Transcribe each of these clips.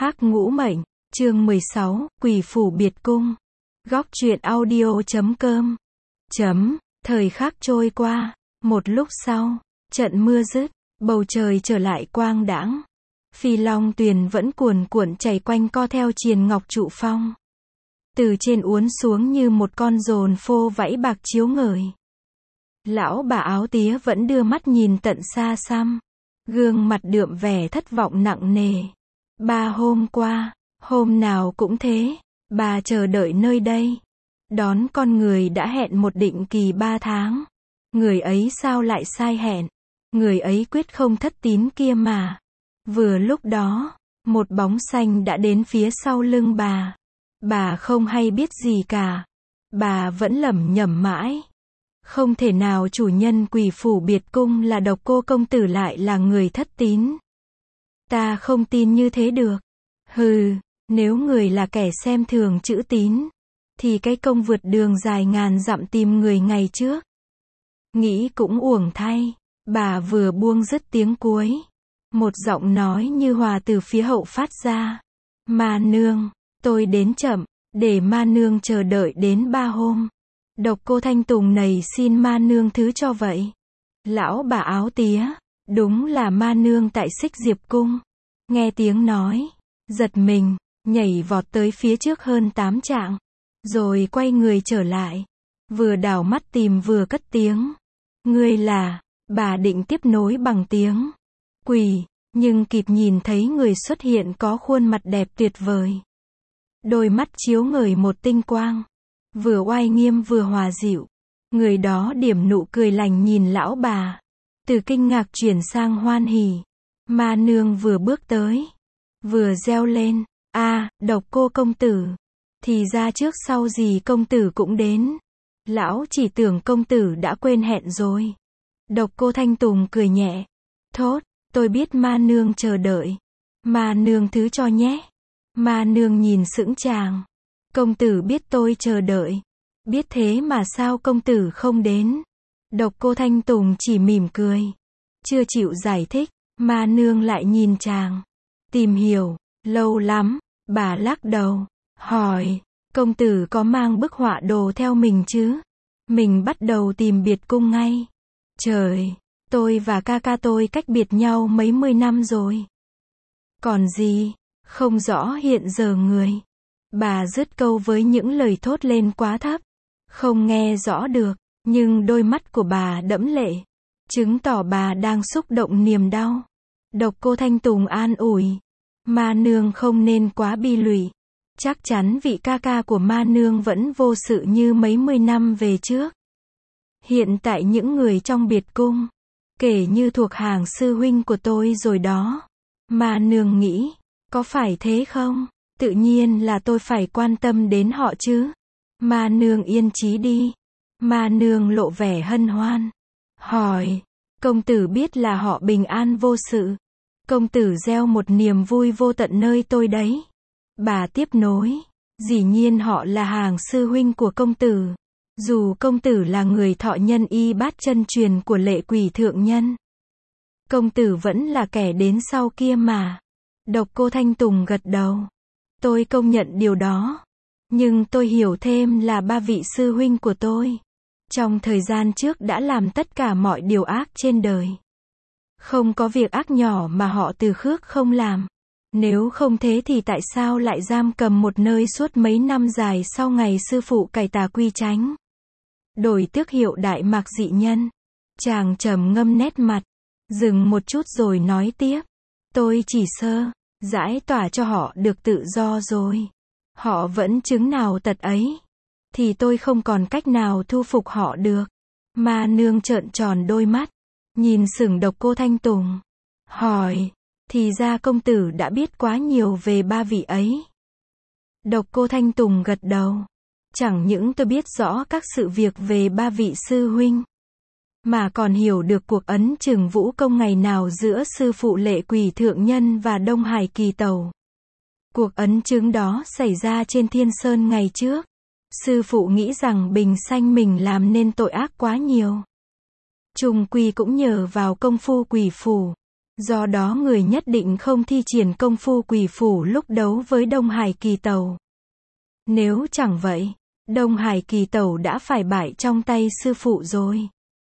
Hắc Ngũ Mệnh, chương 16, Quỷ Phủ Biệt Cung. Góc truyện audio.com. Thời khắc trôi qua, một lúc sau, trận mưa dứt, bầu trời trở lại quang đãng. Phi Long Tuyền vẫn cuồn cuộn chảy quanh co theo triền ngọc trụ phong. Từ trên uốn xuống như một con dồn phô vẫy bạc chiếu ngời. Lão bà áo tía vẫn đưa mắt nhìn tận xa xăm. Gương mặt đượm vẻ thất vọng nặng nề. Ba hôm qua, hôm nào cũng thế, bà chờ đợi nơi đây. Đón con người đã hẹn một định kỳ 3 tháng. Người ấy sao lại sai hẹn? Người ấy quyết không thất tín kia mà. Vừa lúc đó, một bóng xanh đã đến phía sau lưng bà. Bà không hay biết gì cả. Bà vẫn lẩm nhẩm mãi. Không thể nào chủ nhân Quỷ Phủ Biệt Cung là Độc Cô công tử lại là người thất tín. Ta không tin như thế được. Hừ, nếu người là kẻ xem thường chữ tín, thì cái công vượt đường dài ngàn dặm tìm người ngày trước. Nghĩ cũng uổng thay. Bà vừa buông dứt tiếng cuối. Một giọng nói như hòa từ phía hậu phát ra. Ma nương, tôi đến chậm, để ma nương chờ đợi đến 3 hôm. Độc Cô Thanh Tùng này xin ma nương thứ cho vậy. Lão bà áo tía, đúng là ma nương tại Xích Diệp Cung. Nghe tiếng nói, giật mình, nhảy vọt tới phía trước hơn 8 trượng, rồi quay người trở lại. Vừa đảo mắt tìm vừa cất tiếng. Ngươi là, bà định tiếp nối bằng tiếng quỷ, nhưng kịp nhìn thấy người xuất hiện có khuôn mặt đẹp tuyệt vời. Đôi mắt chiếu ngời một tinh quang. Vừa oai nghiêm vừa hòa dịu. Người đó điểm nụ cười lành nhìn lão bà. Từ kinh ngạc chuyển sang hoan hỉ. Ma nương vừa bước tới, vừa reo lên. Độc Cô công tử. Thì ra trước sau gì công tử cũng đến. Lão chỉ tưởng công tử đã quên hẹn rồi. Độc Cô Thanh Tùng cười nhẹ. Thốt, tôi biết ma nương chờ đợi. Ma nương thứ cho nhé. Ma nương nhìn sững chàng. Công tử biết tôi chờ đợi. Biết thế mà sao công tử không đến? Độc Cô Thanh Tùng chỉ mỉm cười. Chưa chịu giải thích, ma nương lại nhìn chàng. Tìm hiểu, lâu lắm, bà lắc đầu, hỏi, công tử có mang bức họa đồ theo mình chứ? Mình bắt đầu tìm biệt cung ngay. Trời, tôi và ca ca tôi cách biệt nhau mấy mươi năm rồi. Còn gì, không rõ hiện giờ người. Bà dứt câu với những lời thốt lên quá thấp. Không nghe rõ được, nhưng đôi mắt của bà đẫm lệ. Chứng tỏ bà đang xúc động niềm đau. Độc Cô Thanh Tùng an ủi. Ma nương không nên quá bi lụy. Chắc chắn vị ca ca của ma nương vẫn vô sự như mấy mươi năm về trước. Hiện tại những người trong biệt cung, kể như thuộc hàng sư huynh của tôi rồi đó. Ma nương nghĩ, có phải thế không? Tự nhiên là tôi phải quan tâm đến họ chứ. Ma nương yên chí đi. Ma nương lộ vẻ hân hoan. Hỏi, công tử biết là họ bình an vô sự. Công tử gieo một niềm vui vô tận nơi tôi đấy. Bà tiếp nối, dĩ nhiên họ là hàng sư huynh của công tử. Dù công tử là người thọ nhân y bát chân truyền của Lệ Quỷ thượng nhân, công tử vẫn là kẻ đến sau kia mà. Độc Cô Thanh Tùng gật đầu. Tôi công nhận điều đó. Nhưng tôi hiểu thêm là 3 vị sư huynh của tôi, trong thời gian trước đã làm tất cả mọi điều ác trên đời. Không có việc ác nhỏ mà họ từ khước không làm. Nếu không thế thì tại sao lại giam cầm một nơi suốt mấy năm dài sau ngày sư phụ cải tà quy chánh, đổi tước hiệu Đại Mạc dị nhân? Chàng trầm ngâm nét mặt, dừng một chút rồi nói tiếp. Tôi chỉ giải tỏa cho họ được tự do rồi. Họ vẫn chứng nào tật ấy, thì tôi không còn cách nào thu phục họ được. Ma nương trợn tròn đôi mắt, nhìn sững Độc Cô Thanh Tùng. Hỏi, thì ra công tử đã biết quá nhiều về 3 vị ấy. Độc Cô Thanh Tùng gật đầu. Chẳng những tôi biết rõ các sự việc về 3 vị sư huynh, mà còn hiểu được cuộc ấn chừng vũ công ngày nào giữa sư phụ Lệ Quỷ thượng nhân và Đông Hải Kỳ Tẩu. Cuộc ấn chứng đó xảy ra trên Thiên Sơn ngày trước. Sư phụ nghĩ rằng Bình Xanh mình làm nên tội ác quá nhiều. Chung quy cũng nhờ vào công phu quỷ phủ. Do đó người nhất định không thi triển công phu quỷ phủ lúc đấu với Đông Hải Kỳ Tẩu. Nếu chẳng vậy, Đông Hải Kỳ Tẩu đã phải bại trong tay sư phụ rồi.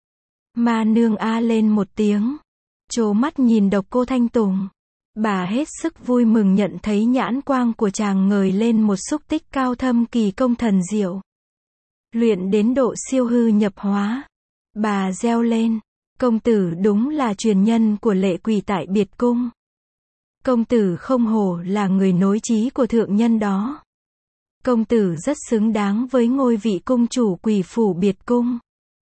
Ma nương a lên một tiếng, trố mắt nhìn Độc Cô Thanh Tùng. Bà hết sức vui mừng nhận thấy nhãn quang của chàng ngời lên một xúc tích cao thâm kỳ công thần diệu. Luyện đến độ siêu hư nhập hóa. Bà reo lên, công tử đúng là truyền nhân của Lệ Quỷ tại Biệt Cung. Công tử không hổ là người nối chí của thượng nhân đó. Công tử rất xứng đáng với ngôi vị cung chủ Quỷ phủ Biệt Cung.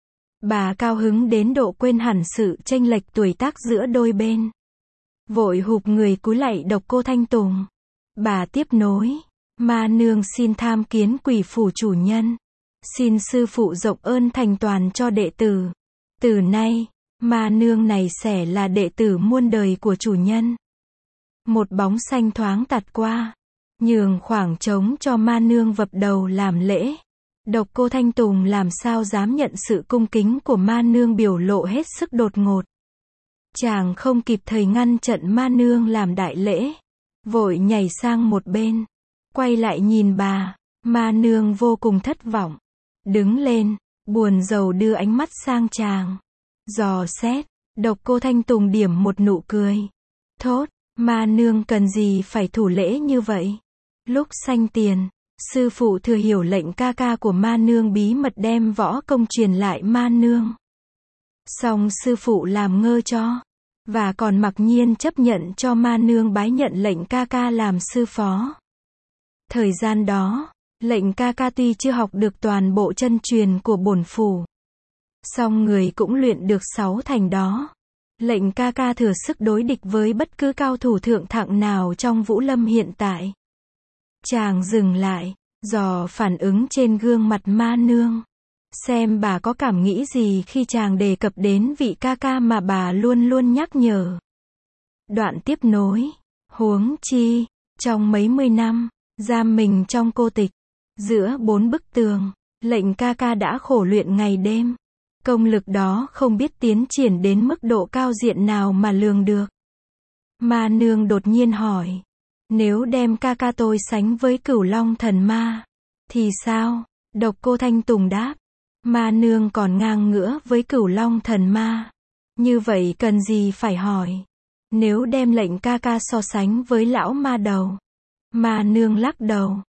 Bà cao hứng đến độ quên hẳn sự chênh lệch tuổi tác giữa đôi bên. Vội hụp người cúi lạy Độc Cô Thanh Tùng. Bà tiếp nối, ma nương xin tham kiến Quỷ phủ chủ nhân. Xin sư phụ rộng ơn thành toàn cho đệ tử. Từ nay, ma nương này sẽ là đệ tử muôn đời của chủ nhân. Một bóng xanh thoáng tạt qua, nhường khoảng trống cho ma nương vập đầu làm lễ. Độc Cô Thanh Tùng làm sao dám nhận sự cung kính của ma nương biểu lộ hết sức đột ngột. Chàng không kịp thời ngăn trận ma nương làm đại lễ, vội nhảy sang một bên, quay lại nhìn bà. Ma nương vô cùng thất vọng, đứng lên, buồn rầu đưa ánh mắt sang chàng, dò xét. Độc Cô Thanh Tùng điểm một nụ cười, thốt, ma nương cần gì phải thủ lễ như vậy. Lúc sanh tiền, sư phụ thừa hiểu lệnh ca ca của ma nương bí mật đem võ công truyền lại ma nương. Song sư phụ làm ngơ cho, và còn mặc nhiên chấp nhận cho ma nương bái nhận lệnh ca ca làm sư phó. Thời gian đó, lệnh ca ca tuy chưa học được toàn bộ chân truyền của bổn phủ, song người cũng luyện được 6 thành đó. Lệnh ca ca thừa sức đối địch với bất cứ cao thủ thượng thặng nào trong Vũ Lâm hiện tại. Chàng dừng lại, dò phản ứng trên gương mặt ma nương, xem bà có cảm nghĩ gì khi chàng đề cập đến vị ca ca mà bà luôn luôn nhắc nhở. Đoạn tiếp nối, huống chi, trong mấy mươi năm, giam mình trong cô tịch, giữa 4 bức tường, lệnh ca ca đã khổ luyện ngày đêm. Công lực đó không biết tiến triển đến mức độ cao diện nào mà lường được. Ma nương đột nhiên hỏi, nếu đem ca ca tôi sánh với Cửu Long thần ma, thì sao? Độc Cô Thanh Tùng đáp, ma nương còn ngang ngửa với Cửu Long thần ma. Như vậy cần gì phải hỏi. Nếu đem lệnh ca ca so sánh với lão ma đầu. Ma nương lắc đầu,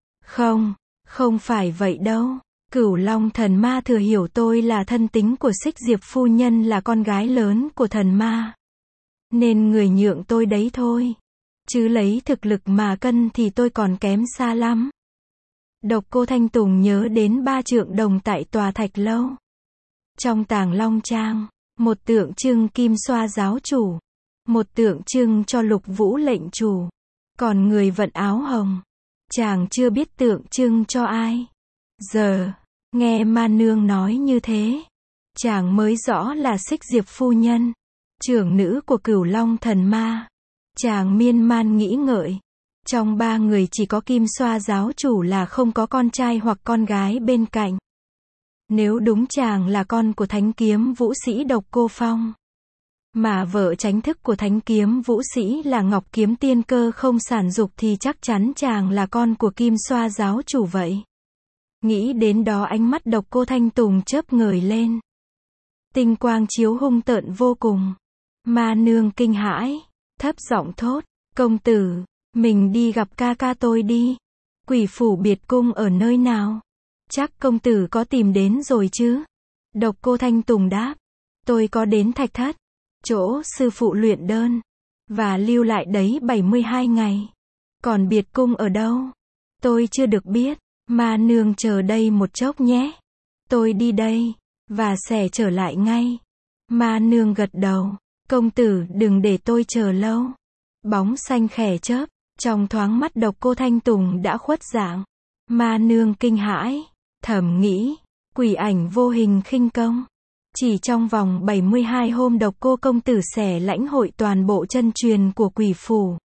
không phải vậy đâu. Cửu Long thần ma thừa hiểu tôi là thân tính của Xích Diệp phu nhân là con gái lớn của thần ma. Nên người nhượng tôi đấy thôi. Chứ lấy thực lực mà cân thì tôi còn kém xa lắm. Độc Cô Thanh Tùng nhớ đến 3 trượng đồng tại tòa Thạch Lâu. Trong Tàng Long Trang, một tượng trưng Kim Xoa giáo chủ, một tượng trưng cho Lục Vũ lệnh chủ, còn người vận áo hồng. Chàng chưa biết tượng trưng cho ai. Giờ, nghe ma nương nói như thế, chàng mới rõ là Xích Diệp phu nhân, trưởng nữ của Cửu Long thần ma. Chàng miên man nghĩ ngợi, trong 3 người chỉ có Kim Xoa giáo chủ là không có con trai hoặc con gái bên cạnh. Nếu đúng chàng là con của Thánh Kiếm Vũ sĩ Độc Cô Phong, mà vợ chánh thức của Thánh Kiếm Vũ sĩ là Ngọc Kiếm Tiên Cơ không sản dục thì chắc chắn chàng là con của Kim Xoa giáo chủ vậy. Nghĩ đến đó ánh mắt Độc Cô Thanh Tùng chớp ngời lên. Tinh quang chiếu hung tợn vô cùng. Ma nương kinh hãi, thấp giọng thốt, công tử, mình đi gặp ca ca tôi đi. Quỷ phủ Biệt Cung ở nơi nào? Chắc công tử có tìm đến rồi chứ? Độc Cô Thanh Tùng đáp, tôi có đến Thạch Thất, chỗ sư phụ luyện đơn, và lưu lại đấy 72 ngày. Còn Biệt Cung ở đâu? Tôi chưa được biết. Ma nương chờ đây một chốc nhé. Tôi đi đây, và sẽ trở lại ngay. Ma nương gật đầu, công tử đừng để tôi chờ lâu. Bóng xanh khẽ chớp, trong thoáng mắt Độc Cô Thanh Tùng đã khuất dạng. Ma nương kinh hãi, thầm nghĩ, quỷ ảnh vô hình khinh công. Chỉ trong vòng 72 hôm Độc Cô công tử sẽ lãnh hội toàn bộ chân truyền của quỷ phủ.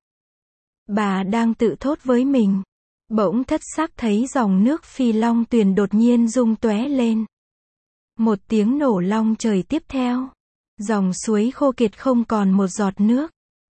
Bà đang tự thốt với mình. Bỗng thất sắc thấy dòng nước Phi Long Tuyền đột nhiên rung tóe lên. Một tiếng nổ long trời tiếp theo. Dòng suối khô kiệt không còn một giọt nước.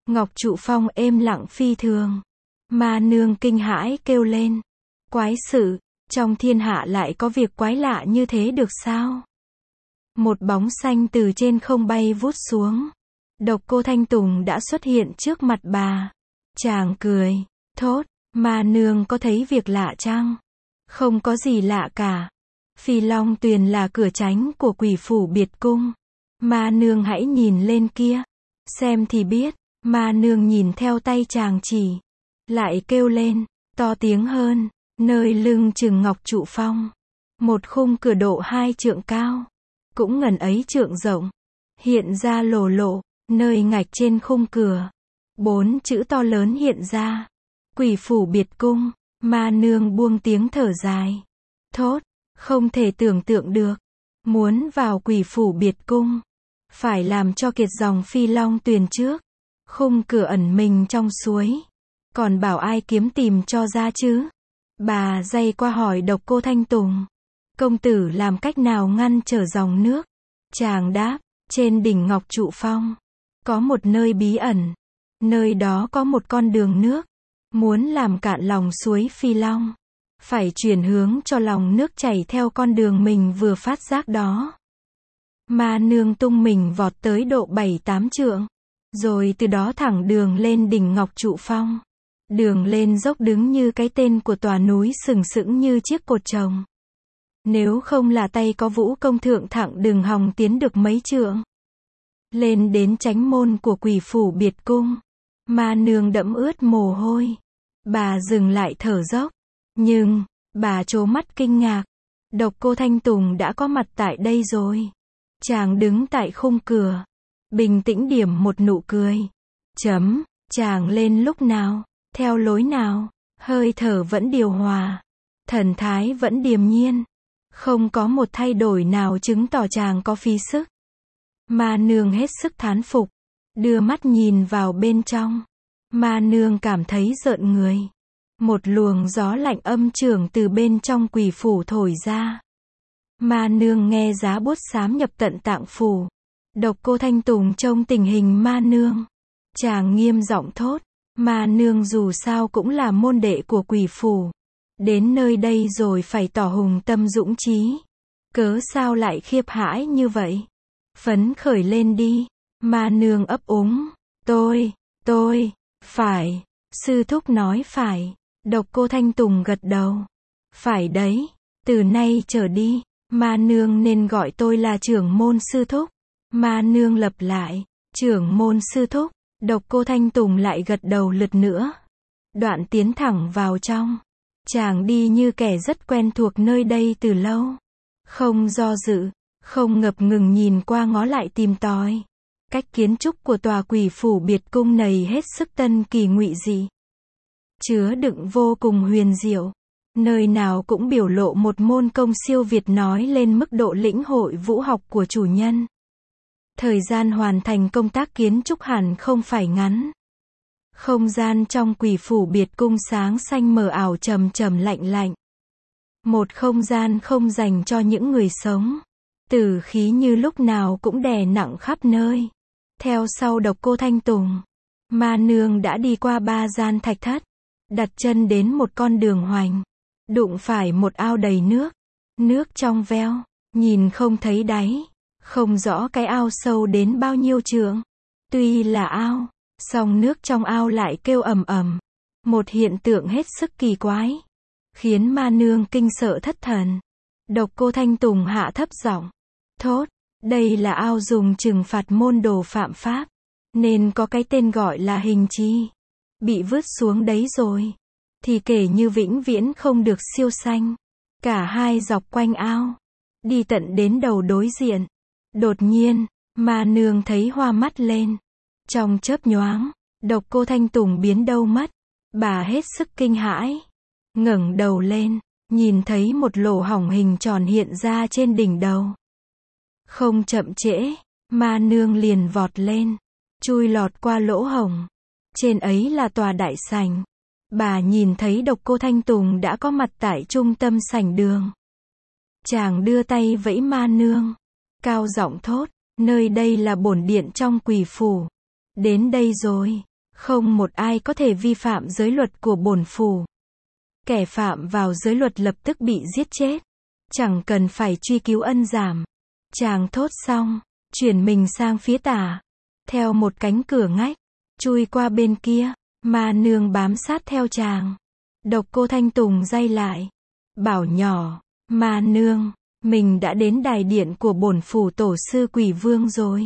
Ngọc Trụ Phong êm lặng phi thường. Ma nương kinh hãi kêu lên. Quái sự, trong thiên hạ lại có việc quái lạ như thế được sao? Một bóng xanh từ trên không bay vút xuống. Độc Cô Thanh Tùng đã xuất hiện trước mặt bà. Chàng cười, thốt, ma nương có thấy việc lạ chăng? Không có gì lạ cả. Phi Long Tuyền là cửa tránh của Quỷ Phủ Biệt Cung. Ma nương hãy nhìn lên kia. Xem thì biết. Ma nương nhìn theo tay chàng chỉ. Lại kêu lên, to tiếng hơn. Nơi lưng chừng Ngọc Trụ Phong. Một khung cửa độ 2 trượng cao. Cũng ngần ấy trượng rộng. Hiện ra lồ lộ. Nơi ngạch trên khung cửa. 4 chữ to lớn hiện ra. Quỷ Phủ Biệt Cung. Ma nương buông tiếng thở dài. Thốt, không thể tưởng tượng được. Muốn vào Quỷ Phủ Biệt Cung. Phải làm cho kiệt dòng Phi Long Tuyền trước. Khung cửa ẩn mình trong suối. Còn bảo ai kiếm tìm cho ra chứ? Bà dây qua hỏi Độc Cô Thanh Tùng. Công tử làm cách nào ngăn trở dòng nước? Chàng đáp, trên đỉnh Ngọc Trụ Phong. Có một nơi bí ẩn. Nơi đó có một con đường nước. Muốn làm cạn lòng suối Phi Long. Phải chuyển hướng cho lòng nước chảy theo con đường mình vừa phát giác đó. Ma nương tung mình vọt tới độ 7-8 trượng. Rồi từ đó thẳng đường lên đỉnh Ngọc Trụ Phong. Đường lên dốc đứng như cái tên của tòa núi sừng sững như chiếc cột trồng. Nếu không là tay có vũ công thượng thẳng đừng hòng tiến được mấy trượng. Lên đến chánh môn của Quỷ Phủ Biệt Cung. Ma nương đẫm ướt mồ hôi. Bà dừng lại thở dốc. Nhưng, bà trố mắt kinh ngạc. Độc Cô Thanh Tùng đã có mặt tại đây rồi. Chàng đứng tại khung cửa. Bình tĩnh điểm một nụ cười. Chàng lên lúc nào? Theo lối nào? Hơi thở vẫn điều hòa. Thần thái vẫn điềm nhiên. Không có một thay đổi nào chứng tỏ chàng có phí sức. Ma nương hết sức thán phục. Đưa mắt nhìn vào bên trong. Ma nương cảm thấy rợn người. Một luồng gió lạnh âm trưởng từ bên trong quỷ phủ thổi ra. Ma nương nghe giá buốt xám nhập tận tạng phủ. Độc Cô Thanh Tùng trông tình hình ma nương. Chàng nghiêm giọng thốt. Ma nương dù sao cũng là môn đệ của quỷ phủ. Đến nơi đây rồi phải tỏ hùng tâm dũng chí. Cớ sao lại khiếp hãi như vậy? Phấn khởi lên đi. Ma nương ấp úng. Tôi, phải. Sư thúc nói phải. Độc Cô Thanh Tùng gật đầu. Phải đấy. Từ nay trở đi, ma nương nên gọi tôi là trưởng môn sư thúc. Ma nương lặp lại. Trưởng môn sư thúc. Độc Cô Thanh Tùng lại gật đầu lượt nữa. Đoạn tiến thẳng vào trong. Chàng đi như kẻ rất quen thuộc nơi đây từ lâu. Không do dự, không ngập ngừng nhìn qua ngó lại tìm tòi. Cách kiến trúc của tòa Quỷ Phủ Biệt Cung này hết sức tân kỳ ngụy dị. Chứa đựng vô cùng huyền diệu. Nơi nào cũng biểu lộ một môn công siêu việt nói lên mức độ lĩnh hội vũ học của chủ nhân. Thời gian hoàn thành công tác kiến trúc hẳn không phải ngắn. Không gian trong Quỷ Phủ Biệt Cung sáng xanh mờ ảo trầm trầm lạnh lạnh. Một không gian không dành cho những người sống. Tử khí như lúc nào cũng đè nặng khắp nơi. Theo sau Độc Cô Thanh Tùng, ma nương đã đi qua 3 gian thạch thất. Đặt chân đến một con đường hoành. Đụng phải một ao đầy nước. Nước trong veo, nhìn không thấy đáy. Không rõ cái ao sâu đến bao nhiêu trượng. Tuy là ao, song nước trong ao lại kêu ầm ầm. Một hiện tượng hết sức kỳ quái. Khiến ma nương kinh sợ thất thần. Độc Cô Thanh Tùng hạ thấp giọng. Thốt, đây là ao dùng trừng phạt môn đồ phạm pháp. Nên có cái tên gọi là hình chi. Bị vứt xuống đấy rồi. Thì kể như vĩnh viễn không được siêu sanh. Cả hai dọc quanh ao. Đi tận đến đầu đối diện. Đột nhiên, ma nương thấy hoa mắt lên. Trong chớp nhoáng, Độc Cô Thanh Tùng biến đâu mất. Bà hết sức kinh hãi. Ngẩng đầu lên, nhìn thấy một lỗ hổng hình tròn hiện ra trên đỉnh đầu. Không chậm trễ, ma nương liền vọt lên. Chui lọt qua lỗ hổng. Trên ấy là tòa đại sảnh. Bà nhìn thấy Độc Cô Thanh Tùng đã có mặt tại trung tâm sảnh đường. Chàng đưa tay vẫy ma nương. Cao giọng thốt, nơi đây là bổn điện trong Quỷ Phủ. Đến đây rồi. Không một ai có thể vi phạm giới luật của bổn phủ. Kẻ phạm vào giới luật lập tức bị giết chết. Chẳng cần phải truy cứu ân giảm. Chàng thốt xong, chuyển mình sang phía tả. Theo một cánh cửa ngách, chui qua bên kia, ma nương bám sát theo chàng. Độc Cô Thanh Tùng day lại. Bảo nhỏ, ma nương, mình đã đến đài điện của bổn phủ tổ sư Quỷ Vương rồi.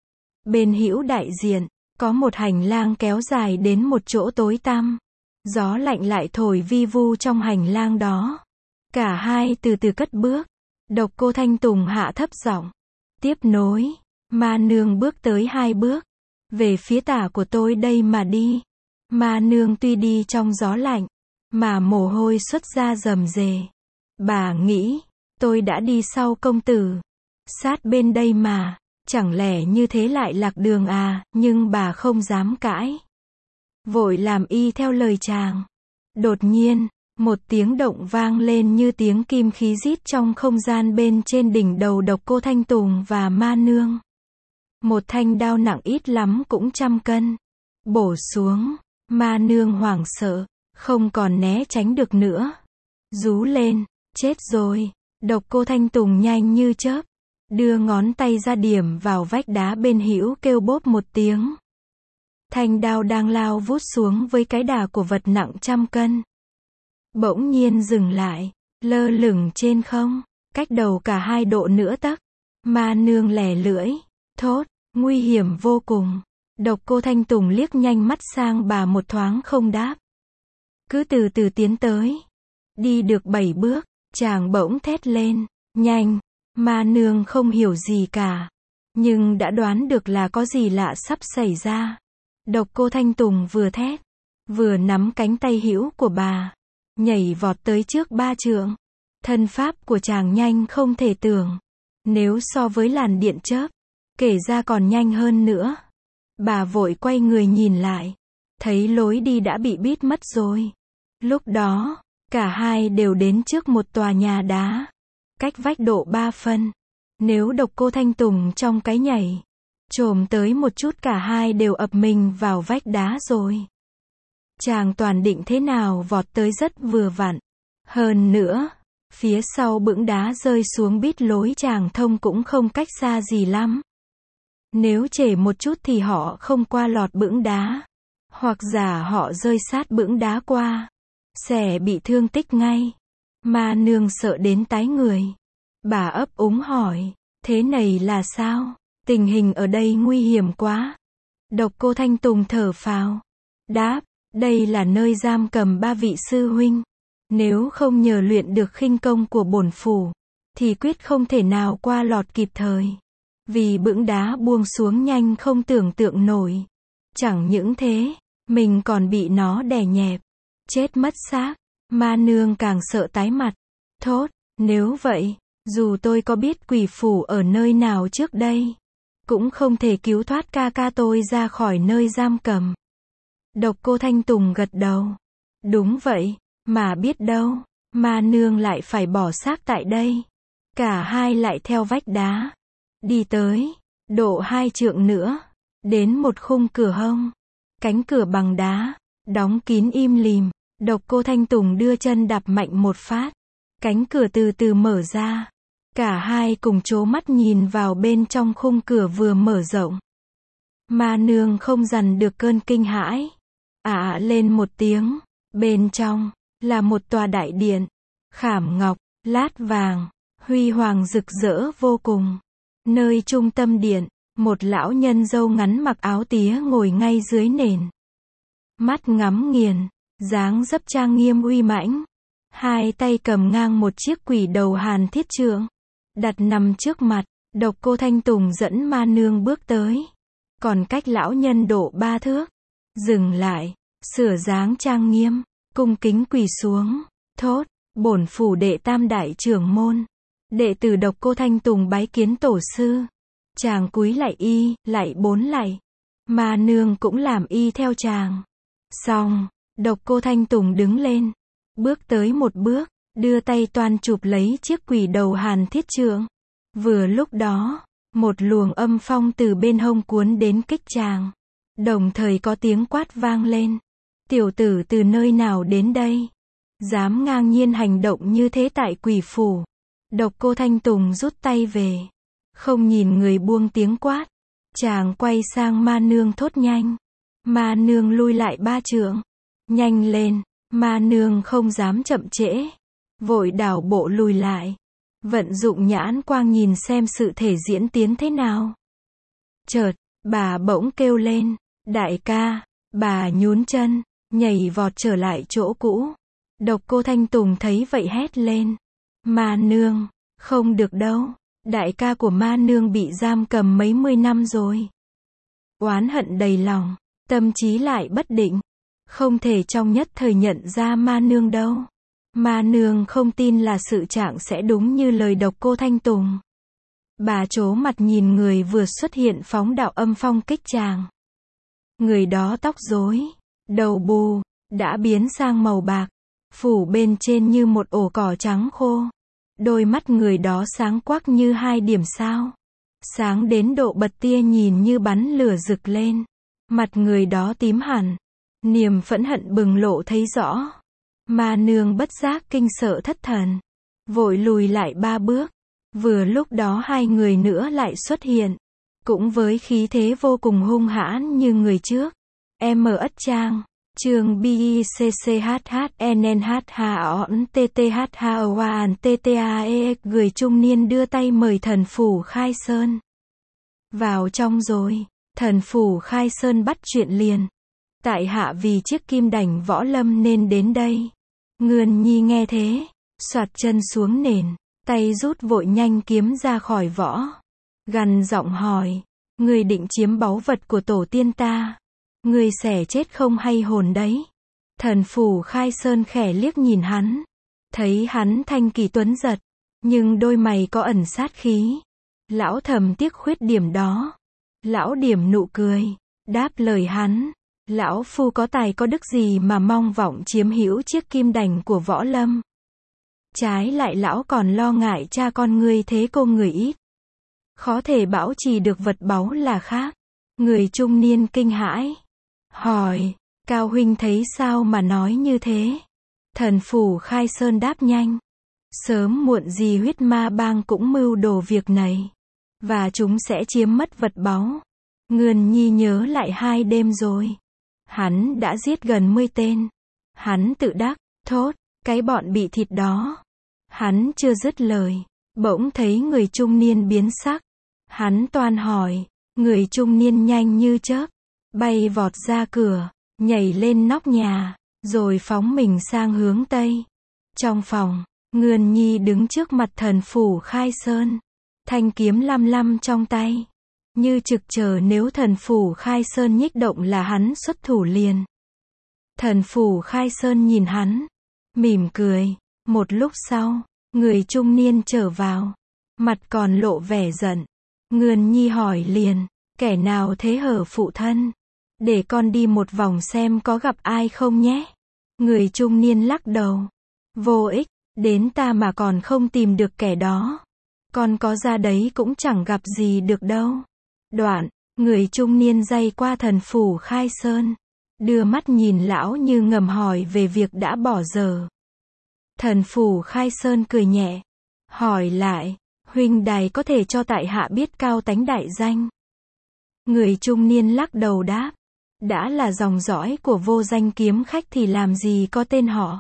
Bên hữu đại diện, có một hành lang kéo dài đến một chỗ tối tăm. Gió lạnh lại thổi vi vu trong hành lang đó. Cả hai từ từ cất bước. Độc Cô Thanh Tùng hạ thấp giọng. Tiếp nối, ma nương bước tới 2 bước. Về phía tả của tôi đây mà đi. Ma nương tuy đi trong gió lạnh, mà mồ hôi xuất ra rầm rề. Bà nghĩ, tôi đã đi sau công tử. Sát bên đây mà, chẳng lẽ như thế lại lạc đường à, nhưng bà không dám cãi. Vội làm y theo lời chàng. Đột nhiên, một tiếng động vang lên như tiếng kim khí rít trong không gian bên trên đỉnh đầu Độc Cô Thanh Tùng và ma nương. Một thanh đao nặng ít lắm cũng 100 cân. Bổ xuống, ma nương hoảng sợ, không còn né tránh được nữa. Rú lên, chết rồi. Độc Cô Thanh Tùng nhanh như chớp, đưa ngón tay ra điểm vào vách đá bên hữu, kêu bốp một tiếng. Thanh đao đang lao vút xuống với cái đà của vật nặng 100 cân. Bỗng nhiên dừng lại, lơ lửng trên không, cách đầu cả 2 độ nữa tấc. Ma nương lẻ lưỡi, thốt, nguy hiểm vô cùng. Độc Cô Thanh Tùng liếc nhanh mắt sang bà một thoáng không đáp. Cứ từ từ tiến tới. Đi được 7 bước, chàng bỗng thét lên, nhanh. Ma nương không hiểu gì cả, nhưng đã đoán được là có gì lạ sắp xảy ra. Độc Cô Thanh Tùng vừa thét, vừa nắm cánh tay hữu của bà, nhảy vọt tới trước 3 trượng. Thân pháp của chàng nhanh không thể tưởng. Nếu so với làn điện chớp, kể ra còn nhanh hơn nữa. Bà vội quay người nhìn lại, thấy lối đi đã bị bít mất rồi. Lúc đó, cả hai đều đến trước một tòa nhà đá, cách vách độ 3 phân. Nếu Độc Cô Thanh Tùng trong cái nhảy chồm tới một chút, cả hai đều ập mình vào vách đá rồi. Chàng toàn định thế nào vọt tới rất vừa vặn. Hơn nữa, phía sau bững đá rơi xuống bít lối chàng thông cũng không cách xa gì lắm. Nếu trễ một chút thì họ không qua lọt bững đá, hoặc giả họ rơi sát bững đá qua, sẽ bị thương tích ngay. Ma nương sợ đến tái người. Bà ấp úng hỏi, thế này là sao? Tình hình ở đây nguy hiểm quá. Độc Cô Thanh Tùng thở phào, đáp, đây là nơi giam cầm 3 vị sư huynh. Nếu không nhờ luyện được khinh công của bổn phủ, thì quyết không thể nào qua lọt kịp thời. Vì bững đá buông xuống nhanh không tưởng tượng nổi. Chẳng những thế, mình còn bị nó đè nhẹp, chết mất xác. Ma nương càng sợ tái mặt, thốt, nếu vậy, dù tôi có biết quỷ phủ ở nơi nào trước đây, cũng không thể cứu thoát ca ca tôi ra khỏi nơi giam cầm. Độc Cô Thanh Tùng gật đầu. Đúng vậy, mà biết đâu, ma nương lại phải bỏ xác tại đây. Cả hai lại theo vách đá, đi tới, độ 2 trượng nữa, đến một khung cửa hông. Cánh cửa bằng đá, đóng kín im lìm. Độc Cô Thanh Tùng đưa chân đạp mạnh một phát. Cánh cửa từ từ mở ra. Cả hai cùng trố mắt nhìn vào bên trong khung cửa vừa mở rộng. Ma nương không dằn được cơn kinh hãi, lên một tiếng. Bên trong là một tòa đại điện, khảm ngọc, lát vàng, huy hoàng rực rỡ vô cùng. Nơi trung tâm điện, một lão nhân râu ngắn mặc áo tía ngồi ngay dưới nền. Mắt ngắm nghiền, dáng dấp trang nghiêm uy mãnh. 2 tay cầm ngang một chiếc quỷ đầu hàn thiết trượng, đặt nằm trước mặt. Độc Cô Thanh Tùng dẫn ma nương bước tới, còn cách lão nhân độ 3 thước. Dừng lại, sửa dáng trang nghiêm, cung kính quỳ xuống, thốt, bổn phủ đệ tam đại trưởng môn. Đệ tử Độc Cô Thanh Tùng bái kiến tổ sư. Chàng cúi lạy y, lạy 4 lạy. Ma nương cũng làm y theo chàng. Xong, Độc Cô Thanh Tùng đứng lên, bước tới một bước, đưa tay toan chụp lấy chiếc quỷ đầu hàn thiết trượng. Vừa lúc đó, một luồng âm phong từ bên hông cuốn đến kích chàng. Đồng thời có tiếng quát vang lên. Tiểu tử từ nơi nào đến đây? Dám ngang nhiên hành động như thế tại quỷ phủ. Độc Cô Thanh Tùng rút tay về. Không nhìn người buông tiếng quát. Chàng quay sang ma nương thốt nhanh. Ma nương lui lại 3 trượng. Nhanh lên, ma nương không dám chậm trễ. Vội đảo bộ lùi lại. Vận dụng nhãn quang nhìn xem sự thể diễn tiến thế nào. Chợt, bà bỗng kêu lên. Đại ca, bà nhún chân, nhảy vọt trở lại chỗ cũ. Độc Cô Thanh Tùng thấy vậy hét lên. Ma nương, không được đâu. Đại ca của ma nương bị giam cầm mấy mươi năm rồi. Oán hận đầy lòng, tâm trí lại bất định. Không thể trong nhất thời nhận ra ma nương đâu. Ma nương không tin là sự trạng sẽ đúng như lời Độc Cô Thanh Tùng. Bà trố mặt nhìn người vừa xuất hiện phóng đạo âm phong kích chàng. Người đó tóc rối, đầu bù, đã biến sang màu bạc, phủ bên trên như một ổ cỏ trắng khô. Đôi mắt người đó sáng quắc như 2 điểm sao. Sáng đến độ bật tia nhìn như bắn lửa rực lên. Mặt người đó tím hẳn. Niềm phẫn hận bừng lộ thấy rõ. Ma nương bất giác kinh sợ thất thần. Vội lùi lại 3 bước. Vừa lúc đó 2 người nữa lại xuất hiện. Cũng với khí thế vô cùng hung hãn như người trước. M. Ất Trang. Chương BICCHHNNHHONTTHHOANTTAE. Người trung niên đưa tay mời thần phủ Khai Sơn. Vào trong rồi. Thần phủ Khai Sơn bắt chuyện liền. Tại hạ vì chiếc kim đảnh võ lâm nên đến đây. Ngươn Nhi nghe thế. Soạt chân xuống nền. Tay rút vội nhanh kiếm ra khỏi vỏ. Gằn giọng hỏi. Người định chiếm báu vật của tổ tiên ta. Người sẽ chết không hay hồn đấy. Thần phủ Khai Sơn khẽ liếc nhìn hắn. Thấy hắn thanh kỳ tuấn giật. Nhưng đôi mày có ẩn sát khí. Lão thầm tiếc khuyết điểm đó. Lão điểm nụ cười. Đáp lời hắn. Lão phu có tài có đức gì mà mong vọng chiếm hữu chiếc kim đảnh của võ lâm. Trái lại lão còn lo ngại cha con ngươi thế cô người ít. Khó thể bảo trì được vật báu là khác. Người trung niên kinh hãi. Hỏi, Cao huynh thấy sao mà nói như thế? Thần phủ Khai Sơn đáp nhanh. Sớm muộn gì huyết ma bang cũng mưu đồ việc này. Và chúng sẽ chiếm mất vật báu. Ngươn Nhi nhớ lại 2 đêm rồi. Hắn đã giết gần 10 tên. Hắn tự đắc, thốt, cái bọn bị thịt đó. Hắn chưa dứt lời. Bỗng thấy người trung niên biến sắc. Hắn toan hỏi. Người trung niên nhanh như chớp. Bay vọt ra cửa. Nhảy lên nóc nhà. Rồi phóng mình sang hướng Tây. Trong phòng, Ngươn Nhi đứng trước mặt thần phủ Khai Sơn. Thanh kiếm lăm lăm trong tay. Như trực chờ nếu thần phủ Khai Sơn nhích động là hắn xuất thủ liền. Thần phủ Khai Sơn nhìn hắn. Mỉm cười. Một lúc sau, người trung niên trở vào. Mặt còn lộ vẻ giận. Ngươn Nhi hỏi liền. Kẻ nào thế hở phụ thân? Để con đi một vòng xem có gặp ai không nhé. Người trung niên lắc đầu. Vô ích, đến ta mà còn không tìm được kẻ đó. Con có ra đấy cũng chẳng gặp gì được đâu. Đoạn, người trung niên day qua thần phủ Khai Sơn. Đưa mắt nhìn lão như ngầm hỏi về việc đã bỏ dở. Thần phủ Khai Sơn cười nhẹ. Hỏi lại, huynh đài có thể cho tại hạ biết cao tánh đại danh? Người trung niên lắc đầu đáp. Đã là dòng dõi của vô danh kiếm khách thì làm gì có tên họ.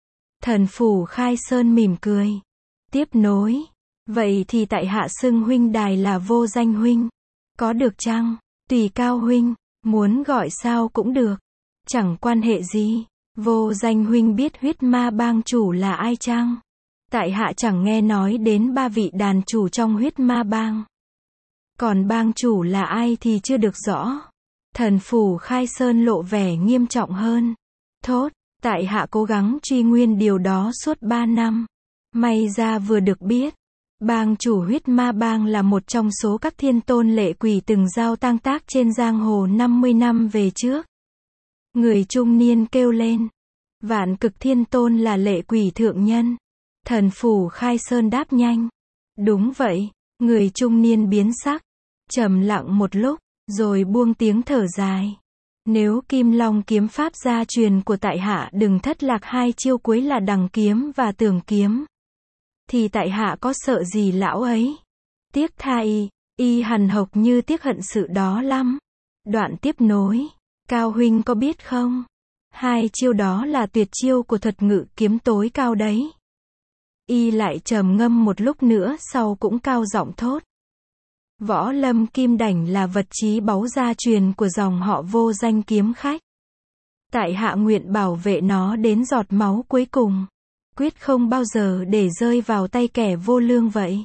Thần phủ Khai Sơn mỉm cười. Tiếp nối. Vậy thì tại hạ xưng huynh đài là vô danh huynh. Có được chăng? Tùy Cao huynh. Muốn gọi sao cũng được. Chẳng quan hệ gì. Vô danh huynh biết huyết ma bang chủ là ai chăng? Tại hạ chẳng nghe nói đến 3 vị đàn chủ trong huyết ma bang. Còn bang chủ là ai thì chưa được rõ. Thần phủ Khai Sơn lộ vẻ nghiêm trọng hơn. Thốt, tại hạ cố gắng truy nguyên điều đó suốt 3 năm. May ra vừa được biết. Bang chủ huyết ma bang là một trong số các thiên tôn lệ quỷ từng giao tang tác trên giang hồ 50 năm về trước. Người trung niên kêu lên. Vạn Cực Thiên Tôn là lệ quỷ thượng nhân. Thần phủ Khai Sơn đáp nhanh. Đúng vậy. Người trung niên biến sắc. Trầm lặng một lúc. rồi buông tiếng thở dài. Nếu Kim Long kiếm pháp gia truyền của tại hạ đừng thất lạc hai chiêu cuối là đằng kiếm và tường kiếm, thì tại hạ có sợ gì lão ấy. Tiếc thay, y hằn học như tiếc hận sự đó lắm. Đoạn tiếp nối, Cao huynh có biết không? Hai chiêu đó là tuyệt chiêu của thuật ngự kiếm tối cao đấy. Y lại trầm ngâm một lúc nữa sau cũng cao giọng thốt. Võ lâm kim đảnh là vật chí báu gia truyền của dòng họ Vô Danh kiếm khách. Tại hạ nguyện bảo vệ nó đến giọt máu cuối cùng. Quyết không bao giờ để rơi vào tay kẻ vô lương vậy.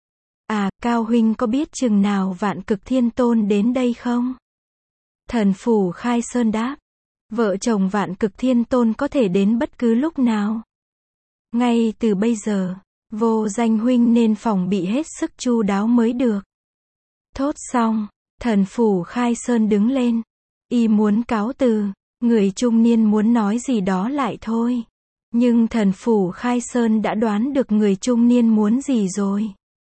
À, Cao huynh có biết chừng nào Vạn Cực Thiên Tôn đến đây không? Thần Phủ Khai Sơn đáp. Vợ chồng Vạn Cực Thiên Tôn có thể đến bất cứ lúc nào. Ngay từ bây giờ, Vô Danh huynh nên phòng bị hết sức chu đáo mới được. Thốt xong, Thần Phủ Khai Sơn đứng lên. Y muốn cáo từ, người trung niên muốn nói gì đó lại thôi. Nhưng Thần Phủ Khai Sơn đã đoán được người trung niên muốn gì rồi.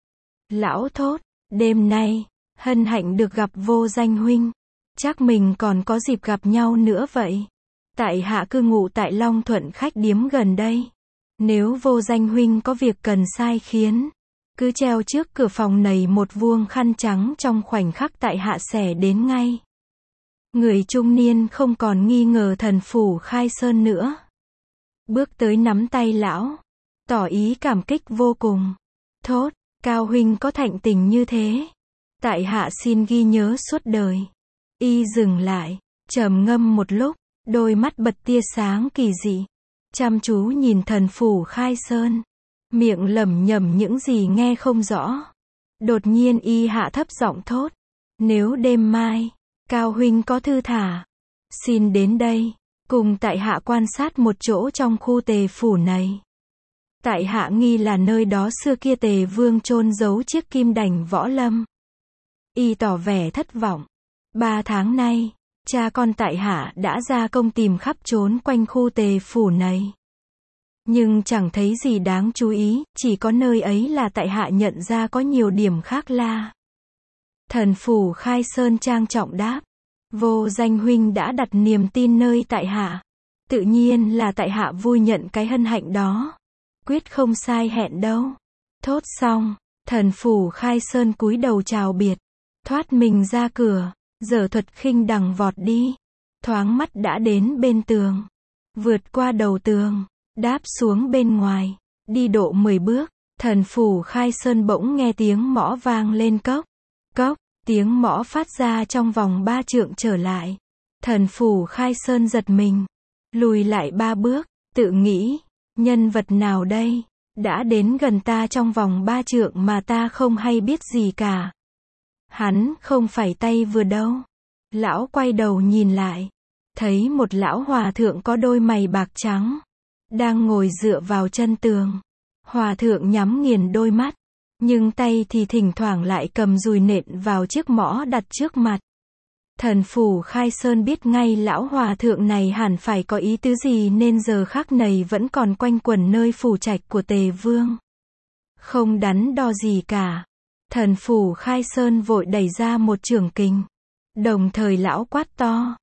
Lão thốt, đêm nay, hân hạnh được gặp Vô Danh huynh. Chắc mình còn có dịp gặp nhau nữa vậy. Tại hạ cư ngụ tại Long Thuận khách điếm gần đây. Nếu Vô Danh huynh có việc cần sai khiến, cứ treo trước cửa phòng này một vuông khăn trắng, trong khoảnh khắc tại hạ sẽ đến ngay. Người trung niên không còn nghi ngờ Thần Phủ Khai Sơn nữa. Bước tới nắm tay lão, tỏ ý cảm kích vô cùng. Thốt, Cao huynh có thạnh tình như thế, tại hạ xin ghi nhớ suốt đời. Y dừng lại, trầm ngâm một lúc, đôi mắt bật tia sáng kỳ dị, chăm chú nhìn Thần Phủ Khai Sơn, miệng lẩm nhẩm những gì nghe không rõ. Đột nhiên y hạ thấp giọng thốt, nếu đêm mai, Cao huynh có thư thả, xin đến đây, cùng tại hạ quan sát một chỗ trong khu Tề phủ này. Tại hạ nghi là nơi đó xưa kia Tề vương chôn giấu chiếc kim đảnh võ lâm. Y tỏ vẻ thất vọng. 3 tháng nay, cha con tại hạ đã ra công tìm khắp trốn quanh khu Tề phủ này. Nhưng chẳng thấy gì đáng chú ý, chỉ có nơi ấy là tại hạ nhận ra có nhiều điểm khác lạ. Thần Phủ Khai Sơn trang trọng đáp. Vô Danh huynh đã đặt niềm tin nơi tại hạ. Tự nhiên là tại hạ vui nhận cái hân hạnh đó. Quyết không sai hẹn đâu. Thốt xong, Thần Phủ Khai Sơn cúi đầu chào biệt, thoát mình ra cửa, giở thuật khinh đằng vọt đi. Thoáng mắt đã đến bên tường, vượt qua đầu tường, đáp xuống bên ngoài, đi độ 10 bước, Thần Phủ Khai Sơn bỗng nghe tiếng mõ vang lên cốc. Cốc, tiếng mõ phát ra trong vòng 3 trượng trở lại. Thần Phủ Khai Sơn giật mình, lùi lại 3 bước, tự nghĩ, nhân vật nào đây, đã đến gần ta trong vòng 3 trượng mà ta không hay biết gì cả. Hắn không phải tay vừa đâu. Lão quay đầu nhìn lại, thấy một lão hòa thượng có đôi mày bạc trắng, đang ngồi dựa vào chân tường. Hòa thượng nhắm nghiền đôi mắt, nhưng tay thì thỉnh thoảng lại cầm dùi nện vào chiếc mõ đặt trước mặt. Thần Phủ Khai Sơn biết ngay lão hòa thượng này hẳn phải có ý tứ gì nên giờ khắc này vẫn còn quanh quẩn nơi phủ trạch của Tề vương. Không đắn đo gì cả, Thần Phủ Khai Sơn vội đẩy ra một chưởng kình. Đồng thời lão quát to.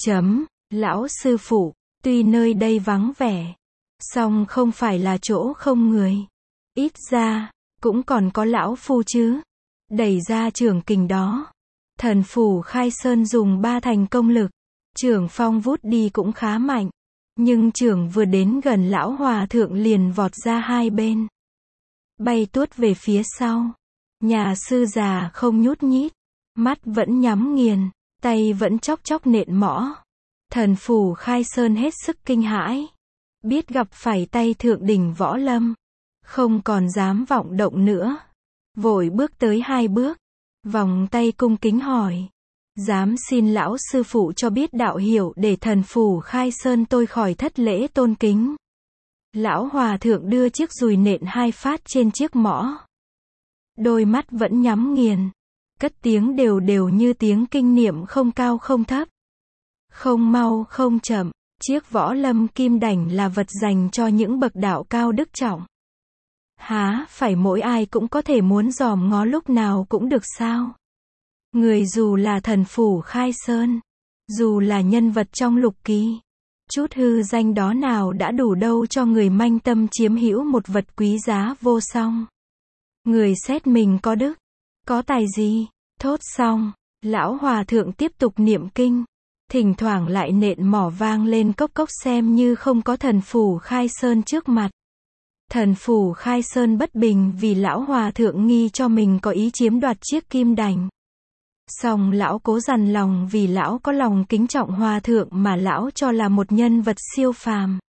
Lão sư phụ, tuy nơi đây vắng vẻ, song không phải là chỗ không người. Ít ra, cũng còn có lão phu chứ. Đẩy ra chưởng kình đó. Thần Phủ Khai Sơn dùng 3 thành công lực. Chưởng phong vút đi cũng khá mạnh. Nhưng chưởng vừa đến gần lão hòa thượng liền vọt ra hai bên. Bay tuốt về phía sau. Nhà sư già không nhút nhít. Mắt vẫn nhắm nghiền. Tay vẫn chóc chóc nện mõ. Thần Phủ Khai Sơn hết sức kinh hãi. Biết gặp phải tay thượng đỉnh võ lâm. Không còn dám vọng động nữa. Vội bước tới 2 bước. Vòng tay cung kính hỏi. Dám xin lão sư phụ cho biết đạo hiệu để Thần Phủ Khai Sơn tôi khỏi thất lễ tôn kính. Lão hòa thượng đưa chiếc dùi nện 2 phát trên chiếc mõ. Đôi mắt vẫn nhắm nghiền. Cất tiếng đều đều như tiếng kinh niệm không cao không thấp. Không mau không chậm. Chiếc võ lâm kim đảnh là vật dành cho những bậc đạo cao đức trọng. Há phải mỗi ai cũng có thể muốn dòm ngó lúc nào cũng được sao? Người dù là thần phủ khai sơn, dù là nhân vật trong lục kỳ, chút hư danh đó nào đã đủ đâu cho người manh tâm chiếm hữu một vật quý giá vô song. Người xét mình có đức, có tài gì? Thốt xong, lão hòa thượng tiếp tục niệm kinh, thỉnh thoảng lại nện mỏ vang lên cốc cốc xem như không có thần phủ khai sơn trước mặt. Thần phủ khai sơn bất bình vì lão hòa thượng nghi cho mình có ý chiếm đoạt chiếc kim đành. Song lão cố dằn lòng vì lão có lòng kính trọng hòa thượng mà lão cho là một nhân vật siêu phàm.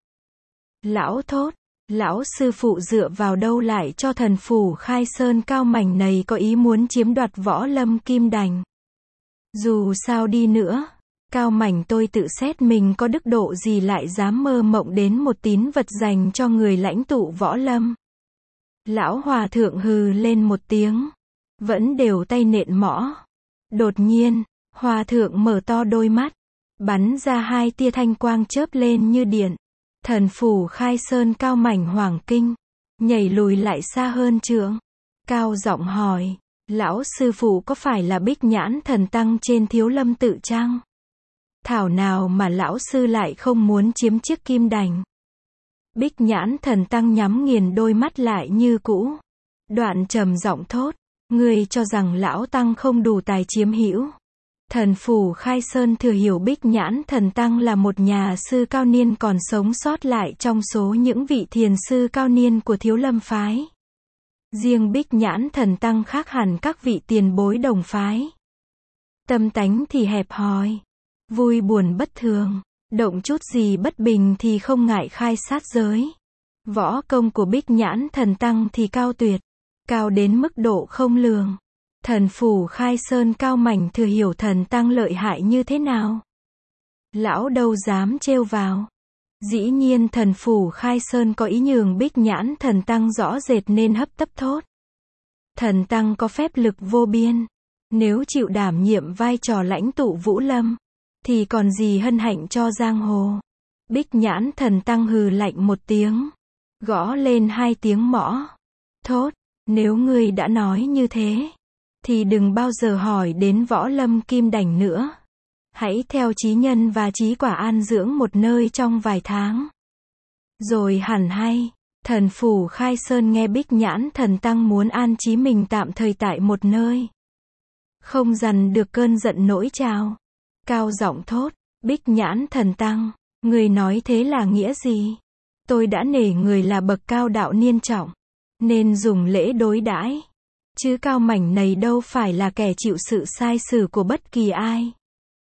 Lão thốt, lão sư phụ dựa vào đâu lại cho thần phủ khai sơn cao mảnh này có ý muốn chiếm đoạt võ lâm kim đành. Dù sao đi nữa, cao mảnh tôi tự xét mình có đức độ gì lại dám mơ mộng đến một tín vật dành cho người lãnh tụ võ lâm. Lão hòa thượng hừ lên một tiếng, vẫn đều tay nện mõ. Đột nhiên, hòa thượng mở to đôi mắt, bắn ra hai tia thanh quang chớp lên như điện. Thần phủ khai sơn cao mảnh hoảng kinh, nhảy lùi lại xa hơn trượng. Cao giọng hỏi, lão sư phụ có phải là Bích Nhãn Thần Tăng trên Thiếu Lâm tự chăng? Thảo nào mà lão sư lại không muốn chiếm chiếc kim đành? Bích Nhãn Thần Tăng nhắm nghiền đôi mắt lại như cũ. Đoạn trầm giọng thốt, ngươi cho rằng lão tăng không đủ tài chiếm hữu. Thần phủ khai sơn thừa hiểu Bích Nhãn Thần Tăng là một nhà sư cao niên còn sống sót lại trong số những vị thiền sư cao niên của Thiếu Lâm phái. Riêng Bích Nhãn Thần Tăng khác hẳn các vị tiền bối đồng phái. Tâm tánh thì hẹp hòi, vui buồn bất thường, động chút gì bất bình thì không ngại khai sát giới. Võ công của Bích Nhãn Thần Tăng thì cao tuyệt, cao đến mức độ không lường. Thần phủ khai sơn cao mảnh thừa hiểu thần tăng lợi hại như thế nào. Lão đâu dám trêu vào. Dĩ nhiên thần phủ khai sơn có ý nhường Bích Nhãn Thần Tăng rõ rệt nên hấp tấp thốt. Thần tăng có phép lực vô biên, nếu chịu đảm nhiệm vai trò lãnh tụ Vũ Lâm, thì còn gì hân hạnh cho giang hồ. Bích Nhãn Thần Tăng hừ lạnh một tiếng, gõ lên hai tiếng mõ, thốt, nếu ngươi đã nói như thế, thì đừng bao giờ hỏi đến võ lâm kim đành nữa. Hãy theo chí nhân và chí quả an dưỡng một nơi trong vài tháng. Rồi hẳn hay, thần phủ khai sơn nghe Bích Nhãn Thần Tăng muốn an trí mình tạm thời tại một nơi. Không dằn được cơn giận nổi trào. Cao giọng thốt, Bích Nhãn Thần Tăng, người nói thế là nghĩa gì? Tôi đã nể người là bậc cao đạo niên trọng, nên dùng lễ đối đãi. Chứ cao mảnh này đâu phải là kẻ chịu sự sai xử của bất kỳ ai.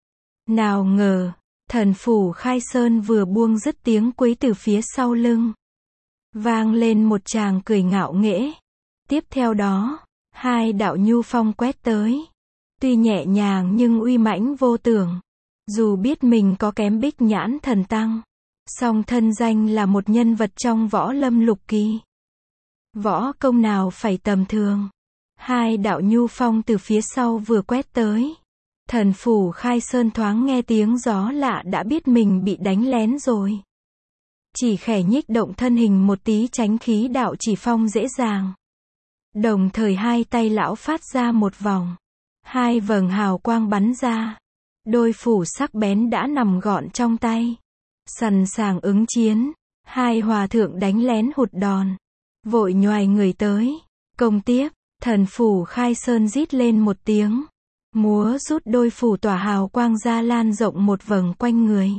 Nào ngờ, thần phủ khai sơn vừa buông dứt tiếng quấy từ phía sau lưng. Vang lên một tràng cười ngạo nghễ. Tiếp theo đó, hai đạo nhu phong quét tới. Tuy nhẹ nhàng nhưng uy mãnh vô tưởng. Dù biết mình có kém Bích Nhãn Thần Tăng, song thân danh là một nhân vật trong võ lâm lục kỳ. Võ công nào phải tầm thường. Hai đạo nhu phong từ phía sau vừa quét tới. Thần phủ khai sơn thoáng nghe tiếng gió lạ đã biết mình bị đánh lén rồi. Chỉ khẽ nhích động thân hình một tí tránh khí đạo chỉ phong dễ dàng. Đồng thời hai tay lão phát ra một vòng. Hai vầng hào quang bắn ra. Đôi phủ sắc bén đã nằm gọn trong tay. Sẵn sàng ứng chiến. Hai hòa thượng đánh lén hụt đòn. Vội nhoài người tới. Công tiếp, thần phủ khai sơn rít lên một tiếng. Múa rút đôi phủ tỏa hào quang ra lan rộng một vầng quanh người.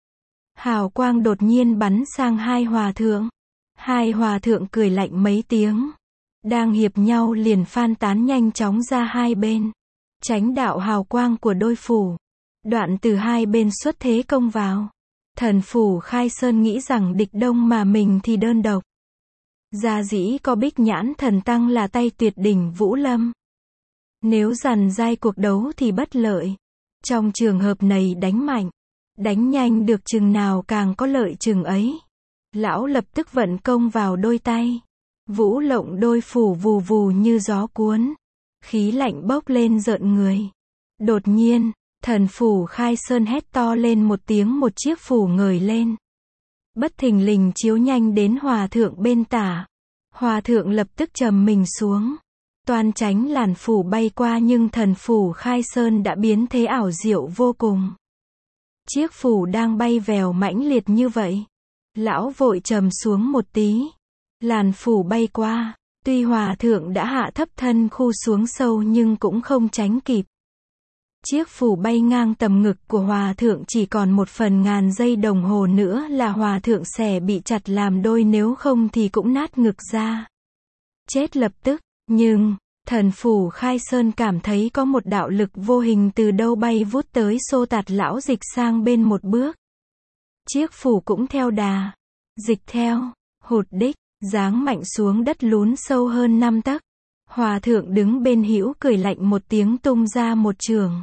Hào quang đột nhiên bắn sang hai hòa thượng. Hai hòa thượng cười lạnh mấy tiếng. Đang hiệp nhau liền phan tán nhanh chóng ra hai bên. Tránh đạo hào quang của đôi phủ. Đoạn từ hai bên xuất thế công vào. Thần phủ khai sơn nghĩ rằng địch đông mà mình thì đơn độc. Gia dĩ có Bích Nhãn Thần Tăng là tay tuyệt đỉnh Vũ Lâm. Nếu dằn dai cuộc đấu thì bất lợi. Trong trường hợp này đánh mạnh, đánh nhanh được chừng nào càng có lợi chừng ấy. Lão lập tức vận công vào đôi tay. Vũ lộng đôi phủ vù vù như gió cuốn. Khí lạnh bốc lên rợn người. Đột nhiên, thần phủ khai sơn hét to lên một tiếng, một chiếc phủ ngời lên. Bất thình lình chiếu nhanh đến hòa thượng bên tả. Hòa thượng lập tức trầm mình xuống. toan tránh làn phủ bay qua nhưng thần phủ Khai Sơn đã biến thế ảo diệu vô cùng. Chiếc phủ đang bay vèo mãnh liệt như vậy. Lão vội trầm xuống một tí. Làn phủ bay qua. Tuy hòa thượng đã hạ thấp thân khu xuống sâu nhưng cũng không tránh kịp. Chiếc phủ bay ngang tầm ngực của hòa thượng chỉ còn 1/1000 giây đồng hồ nữa là hòa thượng sẽ bị chặt làm đôi, nếu không thì cũng nát ngực ra. Chết lập tức. Nhưng, thần phủ Khai Sơn cảm thấy có một đạo lực vô hình từ đâu bay vút tới xô tạt lão dịch sang bên một bước. Chiếc phủ cũng theo đà. Dịch theo. Hụt đích. Giáng mạnh xuống đất lún sâu hơn 5 tấc. Hòa thượng đứng bên hữu cười lạnh một tiếng tung ra một chưởng.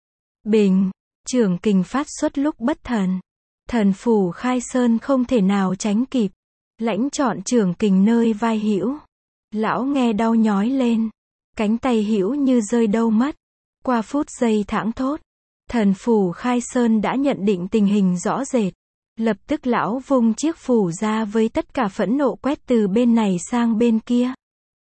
Bình. Chưởng kình phát xuất lúc bất thần. Thần phủ Khai Sơn không thể nào tránh kịp. Lãnh trọn chưởng kình nơi vai hữu. Lão nghe đau nhói lên. Cánh tay hữu như rơi đâu mất. Qua phút giây thảng thốt. Thần phủ Khai Sơn đã nhận định tình hình rõ rệt. Lập tức lão vung chiếc phủ ra với tất cả phẫn nộ quét từ bên này sang bên kia.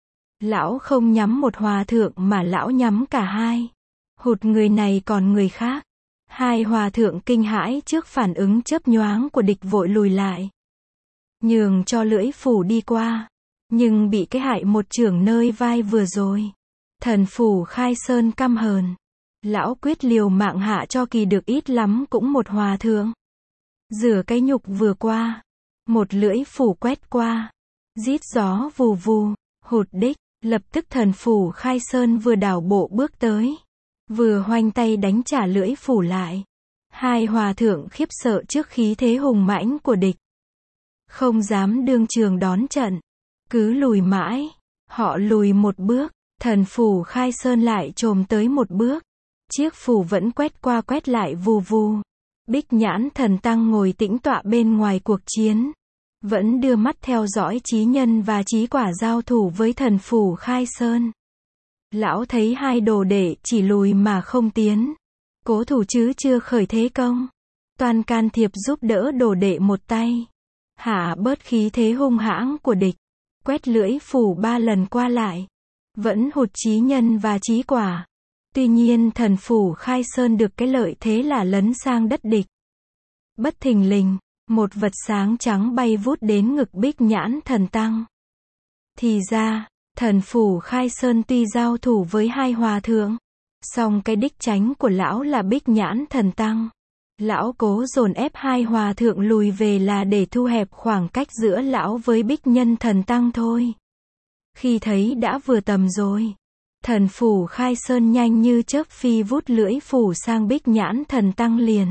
Lão không nhắm một hòa thượng mà lão nhắm cả hai. Hụt người này còn người khác. Hai hòa thượng kinh hãi trước phản ứng chớp nhoáng của địch vội lùi lại. Nhường cho lưỡi phủ đi qua. Nhưng bị cái hại một chưởng nơi vai vừa rồi. Thần phủ Khai Sơn căm hờn. Lão quyết liều mạng hạ cho kỳ được ít lắm cũng một hòa thượng. Rửa cái nhục vừa qua. Một lưỡi phủ quét qua. Rít gió vù vù. Hụt đích. Lập tức thần phủ Khai Sơn vừa đảo bộ bước tới. Vừa hoành tay đánh trả lưỡi phủ lại. Hai hòa thượng khiếp sợ trước khí thế hùng mãnh của địch. Không dám đương trường đón trận. Cứ lùi mãi. Họ lùi một bước. Thần phủ Khai Sơn lại chồm tới một bước. Chiếc phủ vẫn quét qua quét lại vù vù. Bích Nhãn Thần Tăng ngồi tĩnh tọa bên ngoài cuộc chiến. Vẫn đưa mắt theo dõi Chí Nhân và Chí Quả giao thủ với thần phủ Khai Sơn. Lão thấy hai đồ đệ chỉ lùi mà không tiến. Cố thủ chứ chưa khởi thế công. Toàn can thiệp giúp đỡ đồ đệ một tay. Hạ bớt khí thế hung hãng của địch. Quét lưỡi phủ 3 lần qua lại. Vẫn hụt Chí Nhân và Chí Quả. Tuy nhiên thần phủ Khai Sơn được cái lợi thế là lấn sang đất địch. Bất thình lình, một vật sáng trắng bay vút đến ngực Bích Nhãn Thần Tăng. Thì ra, thần phủ Khai Sơn tuy giao thủ với hai hòa thượng, song cái đích tránh của lão là Bích Nhãn Thần Tăng. Lão cố dồn ép hai hòa thượng lùi về là để thu hẹp khoảng cách giữa lão với Bích Nhân Thần Tăng thôi. Khi thấy đã vừa tầm rồi, thần phủ Khai Sơn nhanh như chớp phi vút lưỡi phủ sang Bích Nhãn Thần Tăng liền.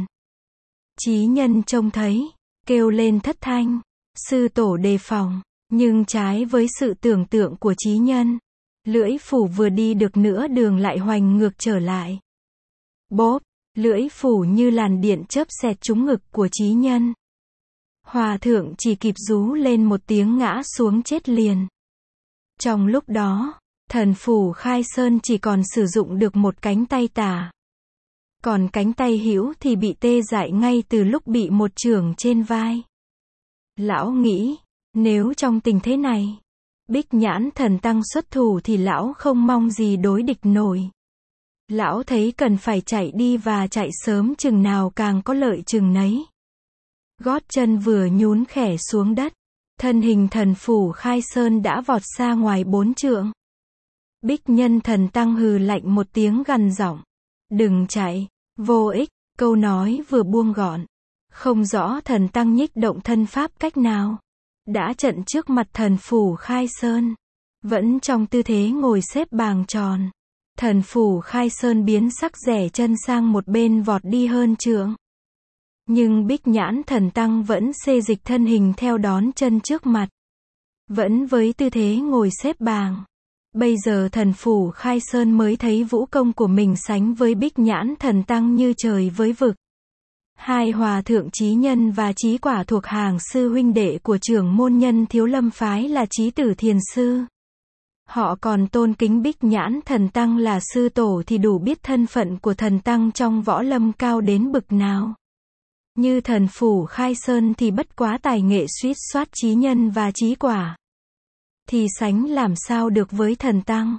Chí Nhân trông thấy, kêu lên thất thanh. Sư tổ đề phòng, nhưng trái với sự tưởng tượng của Chí Nhân, lưỡi phủ vừa đi được nửa đường lại hoành ngược trở lại. Bốp, lưỡi phủ như làn điện chớp xẹt trúng ngực của Chí Nhân. Hòa thượng chỉ kịp rú lên một tiếng ngã xuống chết liền. Trong lúc đó, thần phủ Khai Sơn chỉ còn sử dụng được một cánh tay tả. Còn cánh tay hữu thì bị tê dại ngay từ lúc bị một chưởng trên vai. Lão nghĩ, nếu trong tình thế này, Bích Nhãn Thần Tăng xuất thủ thì lão không mong gì đối địch nổi. Lão thấy cần phải chạy đi và chạy sớm chừng nào càng có lợi chừng nấy. Gót chân vừa nhún khẽ xuống đất, thân hình thần phủ Khai Sơn đã vọt xa ngoài 4 trượng. Bích Nhân Thần Tăng hừ lạnh một tiếng gằn giọng. Đừng chạy, vô ích, câu nói vừa buông gọn. Không rõ thần tăng nhích động thân pháp cách nào. Đã trận trước mặt thần phủ Khai Sơn. Vẫn trong tư thế ngồi xếp bằng tròn. Thần phủ Khai Sơn biến sắc rẻ chân sang một bên vọt đi hơn trượng. Nhưng Bích Nhãn Thần Tăng vẫn xê dịch thân hình theo đón chân trước mặt. Vẫn với tư thế ngồi xếp bằng. Bây giờ thần phủ Khai Sơn mới thấy vũ công của mình sánh với Bích Nhãn Thần Tăng như trời với vực. Hai hòa thượng Chí Nhân và Chí Quả thuộc hàng sư huynh đệ của trưởng môn Nhân Thiếu Lâm phái là Chí Tử Thiền Sư. Họ còn tôn kính Bích Nhãn Thần Tăng là sư tổ thì đủ biết thân phận của thần tăng trong võ lâm cao đến bực nào. Như thần phủ Khai Sơn thì bất quá tài nghệ suýt soát Chí Nhân và Chí Quả. Thì sánh làm sao được với thần tăng.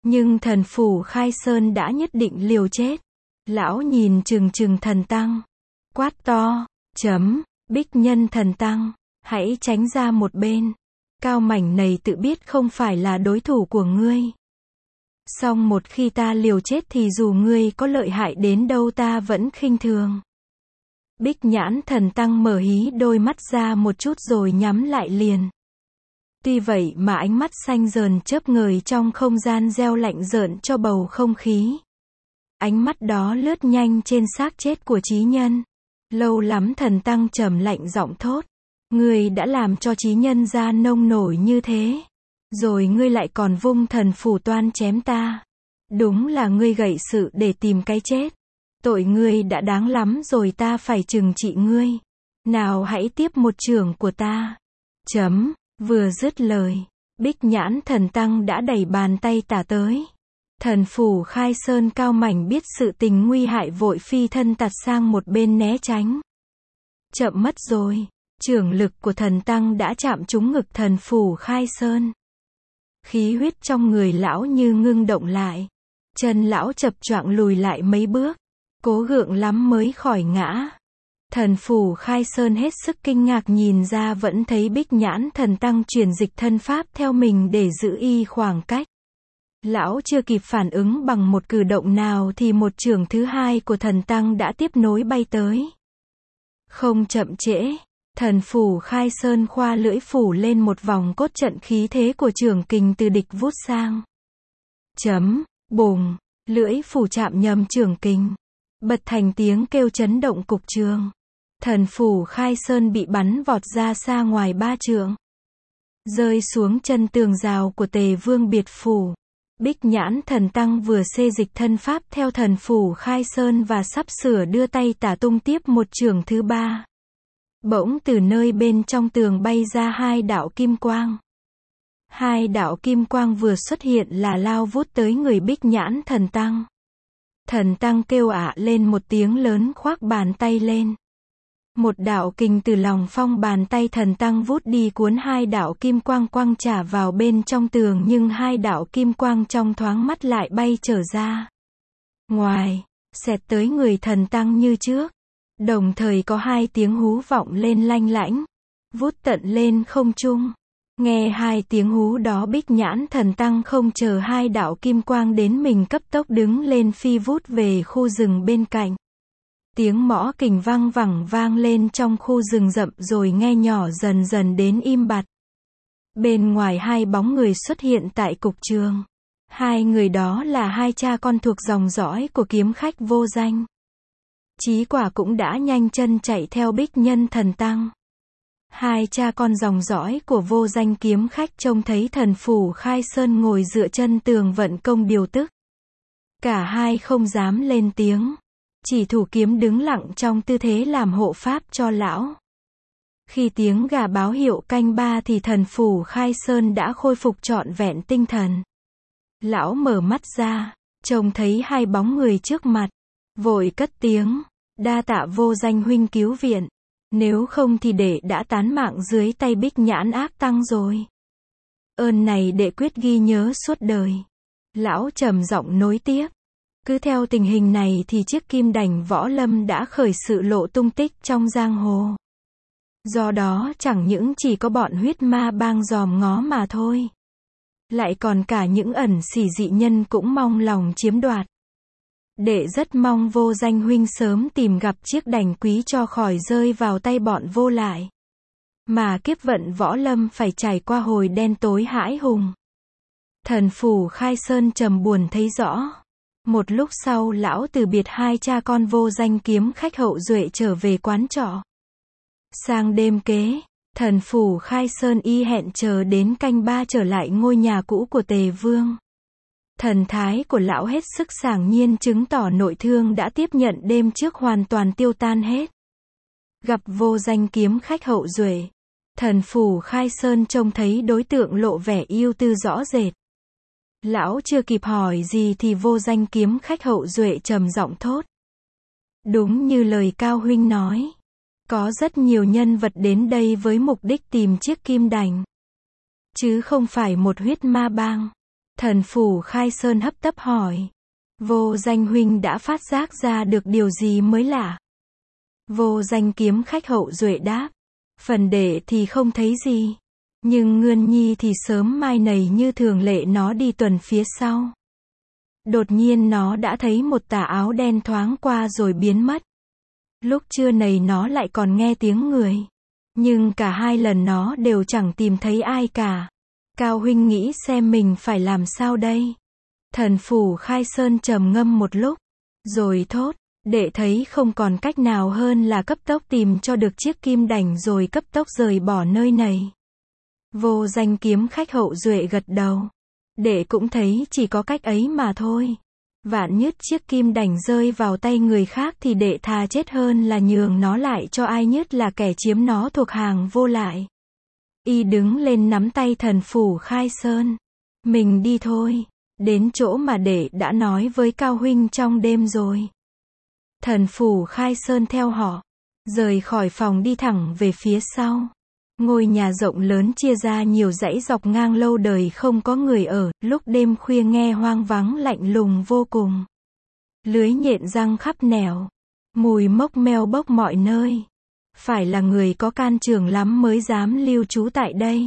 Nhưng thần phủ Khai Sơn đã nhất định liều chết. Lão nhìn chừng chừng thần tăng. Quát to. Bích Nhân thần tăng. Hãy tránh ra một bên. Cao mảnh này tự biết không phải là đối thủ của ngươi. Song một khi ta liều chết thì dù ngươi có lợi hại đến đâu ta vẫn khinh thường. Bích Nhãn thần tăng mở hí đôi mắt ra một chút rồi nhắm lại liền. Tuy vậy mà ánh mắt xanh rờn chớp ngời trong không gian reo lạnh rợn cho bầu không khí. Ánh mắt đó lướt nhanh trên xác chết của chí nhân. Lâu lắm thần tăng trầm lạnh giọng thốt. Ngươi đã làm cho chí nhân ra nông nổi như thế. Rồi ngươi lại còn vung thần phủ toan chém ta. Đúng là ngươi gậy sự để tìm cái chết. Tội ngươi đã đáng lắm rồi, ta phải trừng trị ngươi. Nào hãy tiếp một chưởng của ta. Vừa dứt lời, Bích Nhãn thần tăng đã đẩy bàn tay tả tới. Thần phủ Khai Sơn cao mảnh biết sự tình nguy hại vội phi thân tạt sang một bên né tránh. Chậm mất rồi, chưởng lực của thần tăng đã chạm trúng ngực thần phủ Khai Sơn. Khí huyết trong người lão như ngưng động lại. Chân lão chập choạng lùi lại mấy bước. Cố gượng lắm mới khỏi ngã. Thần phủ Khai Sơn hết sức kinh ngạc nhìn ra vẫn thấy Bích Nhãn thần tăng chuyển dịch thân pháp theo mình để giữ y khoảng cách. Lão chưa kịp phản ứng bằng một cử động nào thì một chưởng thứ hai của thần tăng đã tiếp nối bay tới. Không chậm trễ, thần phủ Khai Sơn khoa lưỡi phủ lên một vòng cốt trận, khí thế của chưởng kình từ địch vút sang. Bùng, lưỡi phủ chạm nhầm chưởng kình. Bật thành tiếng kêu chấn động cục trường. Thần phủ Khai Sơn bị bắn vọt ra xa ngoài 3 trượng. Rơi xuống chân tường rào của Tề Vương Biệt Phủ. Bích Nhãn thần tăng vừa xê dịch thân pháp theo thần phủ Khai Sơn và sắp sửa đưa tay tả tung tiếp một chưởng thứ ba. Bỗng từ nơi bên trong tường bay ra 2 đạo kim quang. 2 đạo kim quang vừa xuất hiện là lao vút tới người Bích Nhãn thần tăng. Thần tăng kêu ả lên một tiếng lớn, khoác bàn tay lên. Một đạo kình từ lòng phong bàn tay thần tăng vút đi cuốn 2 đạo kim quang quang trả vào bên trong tường, nhưng 2 đạo kim quang trong thoáng mắt lại bay trở ra ngoài, xẹt tới người thần tăng như trước. Đồng thời có 2 tiếng hú vọng lên lanh lảnh, vút tận lên không trung. Nghe 2 tiếng hú đó, Bích Nhãn thần tăng không chờ 2 đạo kim quang đến mình cấp tốc đứng lên phi vút về khu rừng bên cạnh. Tiếng mõ kình vang vẳng vang lên trong khu rừng rậm rồi nghe nhỏ dần dần đến im bặt. Bên ngoài 2 bóng người xuất hiện tại cục trường. 2 người đó là 2 cha con thuộc dòng dõi của kiếm khách vô danh. Chí Quả cũng đã nhanh chân chạy theo Bích Nhân thần tăng. 2 cha con dòng dõi của vô danh kiếm khách trông thấy thần phủ Khai Sơn ngồi dựa chân tường vận công điều tức. Cả 2 không dám lên tiếng. Chỉ thủ kiếm đứng lặng trong tư thế làm hộ pháp cho lão. Khi tiếng gà báo hiệu canh 3 thì thần phủ Khai Sơn đã khôi phục trọn vẹn tinh thần. Lão mở mắt ra, trông thấy 2 bóng người trước mặt. Vội cất tiếng, đa tạ vô danh huynh cứu viện. Nếu không thì đệ đã tán mạng dưới tay Bích Nhãn ác tăng rồi. Ơn này đệ quyết ghi nhớ suốt đời. Lão trầm giọng nối tiếp. Cứ theo tình hình này thì chiếc Kim Đành Võ Lâm đã khởi sự lộ tung tích trong giang hồ. Do đó chẳng những chỉ có bọn huyết ma bang dòm ngó mà thôi. Lại còn cả những ẩn xỉ dị nhân cũng mong lòng chiếm đoạt. Đệ rất mong vô danh huynh sớm tìm gặp chiếc đành quý cho khỏi rơi vào tay bọn vô lại. Mà kiếp vận Võ Lâm phải trải qua hồi đen tối hãi hùng. Thần phủ Khai Sơn trầm buồn thấy rõ. Một lúc sau lão từ biệt 2 cha con vô danh kiếm khách hậu duệ trở về quán trọ. Sang đêm kế, thần phủ Khai Sơn y hẹn chờ đến canh 3 trở lại ngôi nhà cũ của Tề Vương. Thần thái của lão hết sức sảng nhiên, chứng tỏ nội thương đã tiếp nhận đêm trước hoàn toàn tiêu tan hết. Gặp vô danh kiếm khách hậu duệ, thần phủ Khai Sơn trông thấy đối tượng lộ vẻ ưu tư rõ rệt. Lão chưa kịp hỏi gì thì vô danh kiếm khách hậu duệ trầm giọng thốt. Đúng như lời Cao huynh nói. Có rất nhiều nhân vật đến đây với mục đích tìm chiếc kim đành. Chứ không phải một huyết ma bang. Thần Phủ Khai Sơn hấp tấp hỏi. Vô Danh huynh đã phát giác ra được điều gì mới lạ? Vô Danh kiếm khách hậu duệ đáp. Phần đệ thì không thấy gì. Nhưng Ngươn Nhi thì sớm mai này như thường lệ nó đi tuần phía sau. Đột nhiên nó đã thấy một tà áo đen thoáng qua rồi biến mất. Lúc trưa này nó lại còn nghe tiếng người. Nhưng cả hai lần nó đều chẳng tìm thấy ai cả. Cao huynh nghĩ xem mình phải làm sao đây? Thần Phủ Khai Sơn trầm ngâm một lúc. Rồi thốt, đệ thấy không còn cách nào hơn là cấp tốc tìm cho được chiếc kim đảnh rồi cấp tốc rời bỏ nơi này. Vô Danh kiếm khách hậu duệ gật đầu. Đệ cũng thấy chỉ có cách ấy mà thôi. Vạn nhất chiếc kim đảnh rơi vào tay người khác thì đệ thà chết hơn là nhường nó lại cho ai, nhất là kẻ chiếm nó thuộc hàng vô lại. Y đứng lên nắm tay Thần Phủ Khai Sơn. Mình đi thôi. Đến chỗ mà đệ đã nói với Cao huynh trong đêm rồi. Thần Phủ Khai Sơn theo họ. Rời khỏi phòng đi thẳng về phía sau. Ngôi nhà rộng lớn chia ra nhiều dãy dọc ngang lâu đời không có người ở, lúc đêm khuya nghe hoang vắng lạnh lùng vô cùng. Lưới nhện răng khắp nẻo. Mùi mốc meo bốc mọi nơi. Phải là người có can trường lắm mới dám lưu trú tại đây.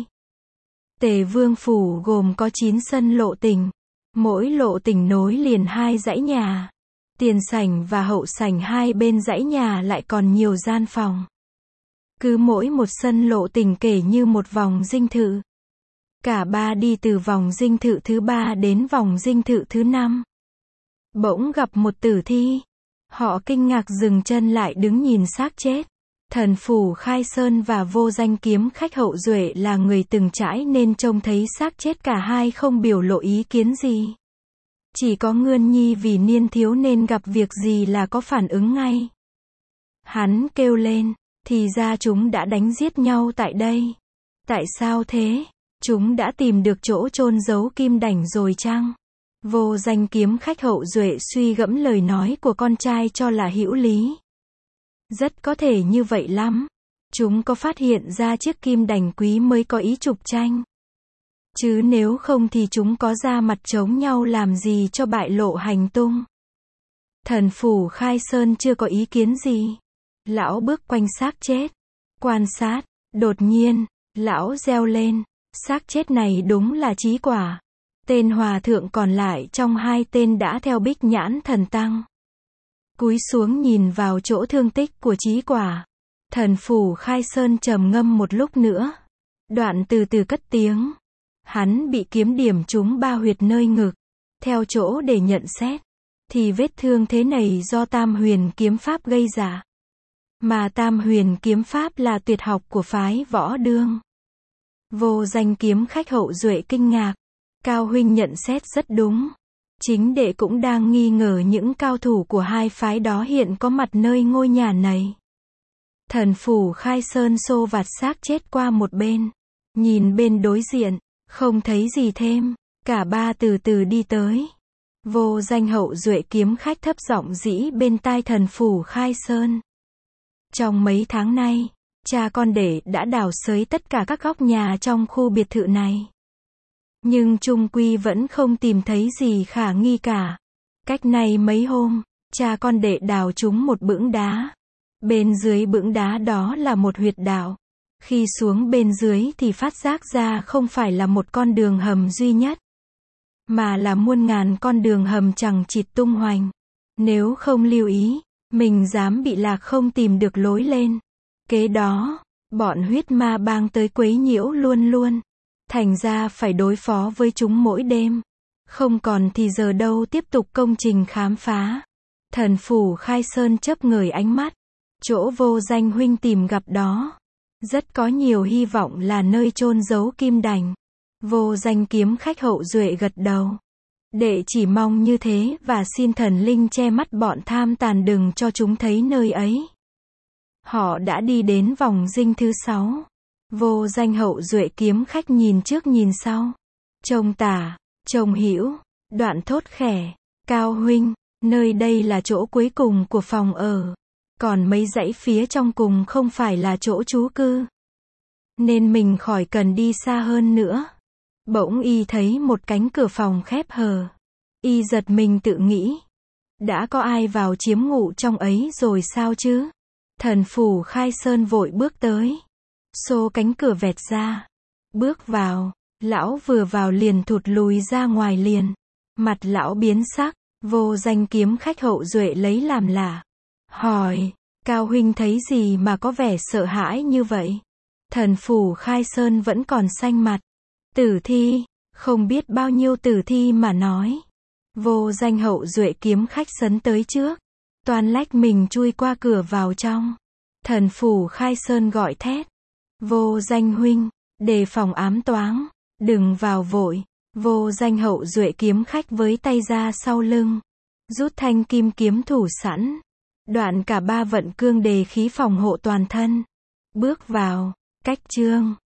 Tề Vương Phủ gồm có 9 sân lộ tình. Mỗi lộ tình nối liền 2 dãy nhà. Tiền sảnh và hậu sảnh hai bên dãy nhà lại còn nhiều gian phòng. Cứ mỗi một sân lộ tình kể như một vòng dinh thự. Cả ba đi từ vòng dinh thự thứ 3 đến vòng dinh thự thứ 5. Bỗng gặp một tử thi. Họ kinh ngạc dừng chân lại đứng nhìn xác chết. Thần Phủ Khai Sơn và Vô Danh kiếm khách hậu duệ là người từng trải nên trông thấy xác chết cả hai không biểu lộ ý kiến gì. Chỉ có Ngươn Nhi vì niên thiếu nên gặp việc gì là có phản ứng ngay. Hắn kêu lên, thì ra chúng đã đánh giết nhau tại đây. Tại sao thế? Chúng đã tìm được chỗ chôn giấu kim đảnh rồi chăng? Vô Danh kiếm khách hậu duệ suy gẫm lời nói của con trai cho là hữu lý. Rất có thể như vậy lắm. Chúng có phát hiện ra chiếc kim đảnh quý mới có ý trục tranh. Chứ nếu không thì chúng có ra mặt chống nhau làm gì cho bại lộ hành tung. Thần Phủ Khai Sơn chưa có ý kiến gì. Lão bước quanh xác chết. Quan sát. Đột nhiên, lão reo lên. Xác chết này đúng là Chí Quả. Tên hòa thượng còn lại trong hai tên đã theo Bích Nhãn Thần Tăng. Cúi xuống nhìn vào chỗ thương tích của Chí Quả. Thần Phủ Khai Sơn trầm ngâm một lúc nữa. Đoạn từ từ cất tiếng. Hắn bị kiếm điểm trúng 3 huyệt nơi ngực. Theo chỗ để nhận xét, thì vết thương thế này do Tam Huyền kiếm pháp gây ra. Mà Tam Huyền kiếm pháp là tuyệt học của phái Võ Đương. Vô Danh kiếm khách hậu duệ kinh ngạc. Cao huynh nhận xét rất đúng. Chính đệ cũng đang nghi ngờ những cao thủ của hai phái đó hiện có mặt nơi ngôi nhà này. Thần Phủ Khai Sơn xô vạt xác chết qua một bên. Nhìn bên đối diện, không thấy gì thêm. Cả ba từ từ đi tới. Vô Danh hậu duệ kiếm khách thấp giọng dĩ bên tai Thần Phủ Khai Sơn. Trong mấy tháng nay, cha con đệ đã đào xới tất cả các góc nhà trong khu biệt thự này. Nhưng chung quy vẫn không tìm thấy gì khả nghi cả. Cách này mấy hôm, cha con đệ đào trúng một bững đá. Bên dưới bững đá đó là một huyệt đạo. Khi xuống bên dưới thì phát giác ra không phải là một con đường hầm duy nhất, mà là muôn ngàn con đường hầm chằng chịt tung hoành. Nếu không lưu ý, mình dám bị lạc không tìm được lối lên. Kế đó, bọn huyết ma bang tới quấy nhiễu luôn luôn. Thành ra phải đối phó với chúng mỗi đêm. Không còn thì giờ đâu tiếp tục công trình khám phá. Thần Phủ Khai Sơn chớp ngời ánh mắt. Chỗ Vô Danh huynh tìm gặp đó, rất có nhiều hy vọng là nơi chôn giấu kim đảnh. Vô Danh kiếm khách hậu duệ gật đầu. Đệ chỉ mong như thế và xin thần linh che mắt bọn tham tàn đừng cho chúng thấy nơi ấy. Họ đã đi đến vòng dinh thứ 6. Vô Danh hậu duệ kiếm khách nhìn trước nhìn sau. Trông tả, trông hữu, đoạn thốt khẽ. Cao huynh, nơi đây là chỗ cuối cùng của phòng ở. Còn mấy dãy phía trong cùng không phải là chỗ trú cư. Nên mình khỏi cần đi xa hơn nữa. Bỗng y thấy một cánh cửa phòng khép hờ. Y giật mình tự nghĩ. Đã có ai vào chiếm ngụ trong ấy rồi sao chứ? Thần phủ Khai Sơn vội bước tới. Xô cánh cửa vẹt ra. Bước vào. Lão vừa vào liền thụt lùi ra ngoài liền. Mặt lão biến sắc. Vô Danh kiếm khách hậu duệ lấy làm lạ. Hỏi. Cao huynh thấy gì mà có vẻ sợ hãi như vậy? Thần phủ Khai Sơn vẫn còn xanh mặt. Tử thi. Không biết bao nhiêu tử thi mà nói. Vô Danh hậu duệ kiếm khách sấn tới trước. Toan lách mình chui qua cửa vào trong. Thần phủ Khai Sơn gọi thét. Vô Danh huynh, đề phòng ám toáng. Đừng vào vội. Vô Danh hậu duệ kiếm khách với tay ra sau lưng. Rút thanh kim kiếm thủ sẵn. Đoạn cả ba vận cương đề khí phòng hộ toàn thân. Bước vào. Cách chương.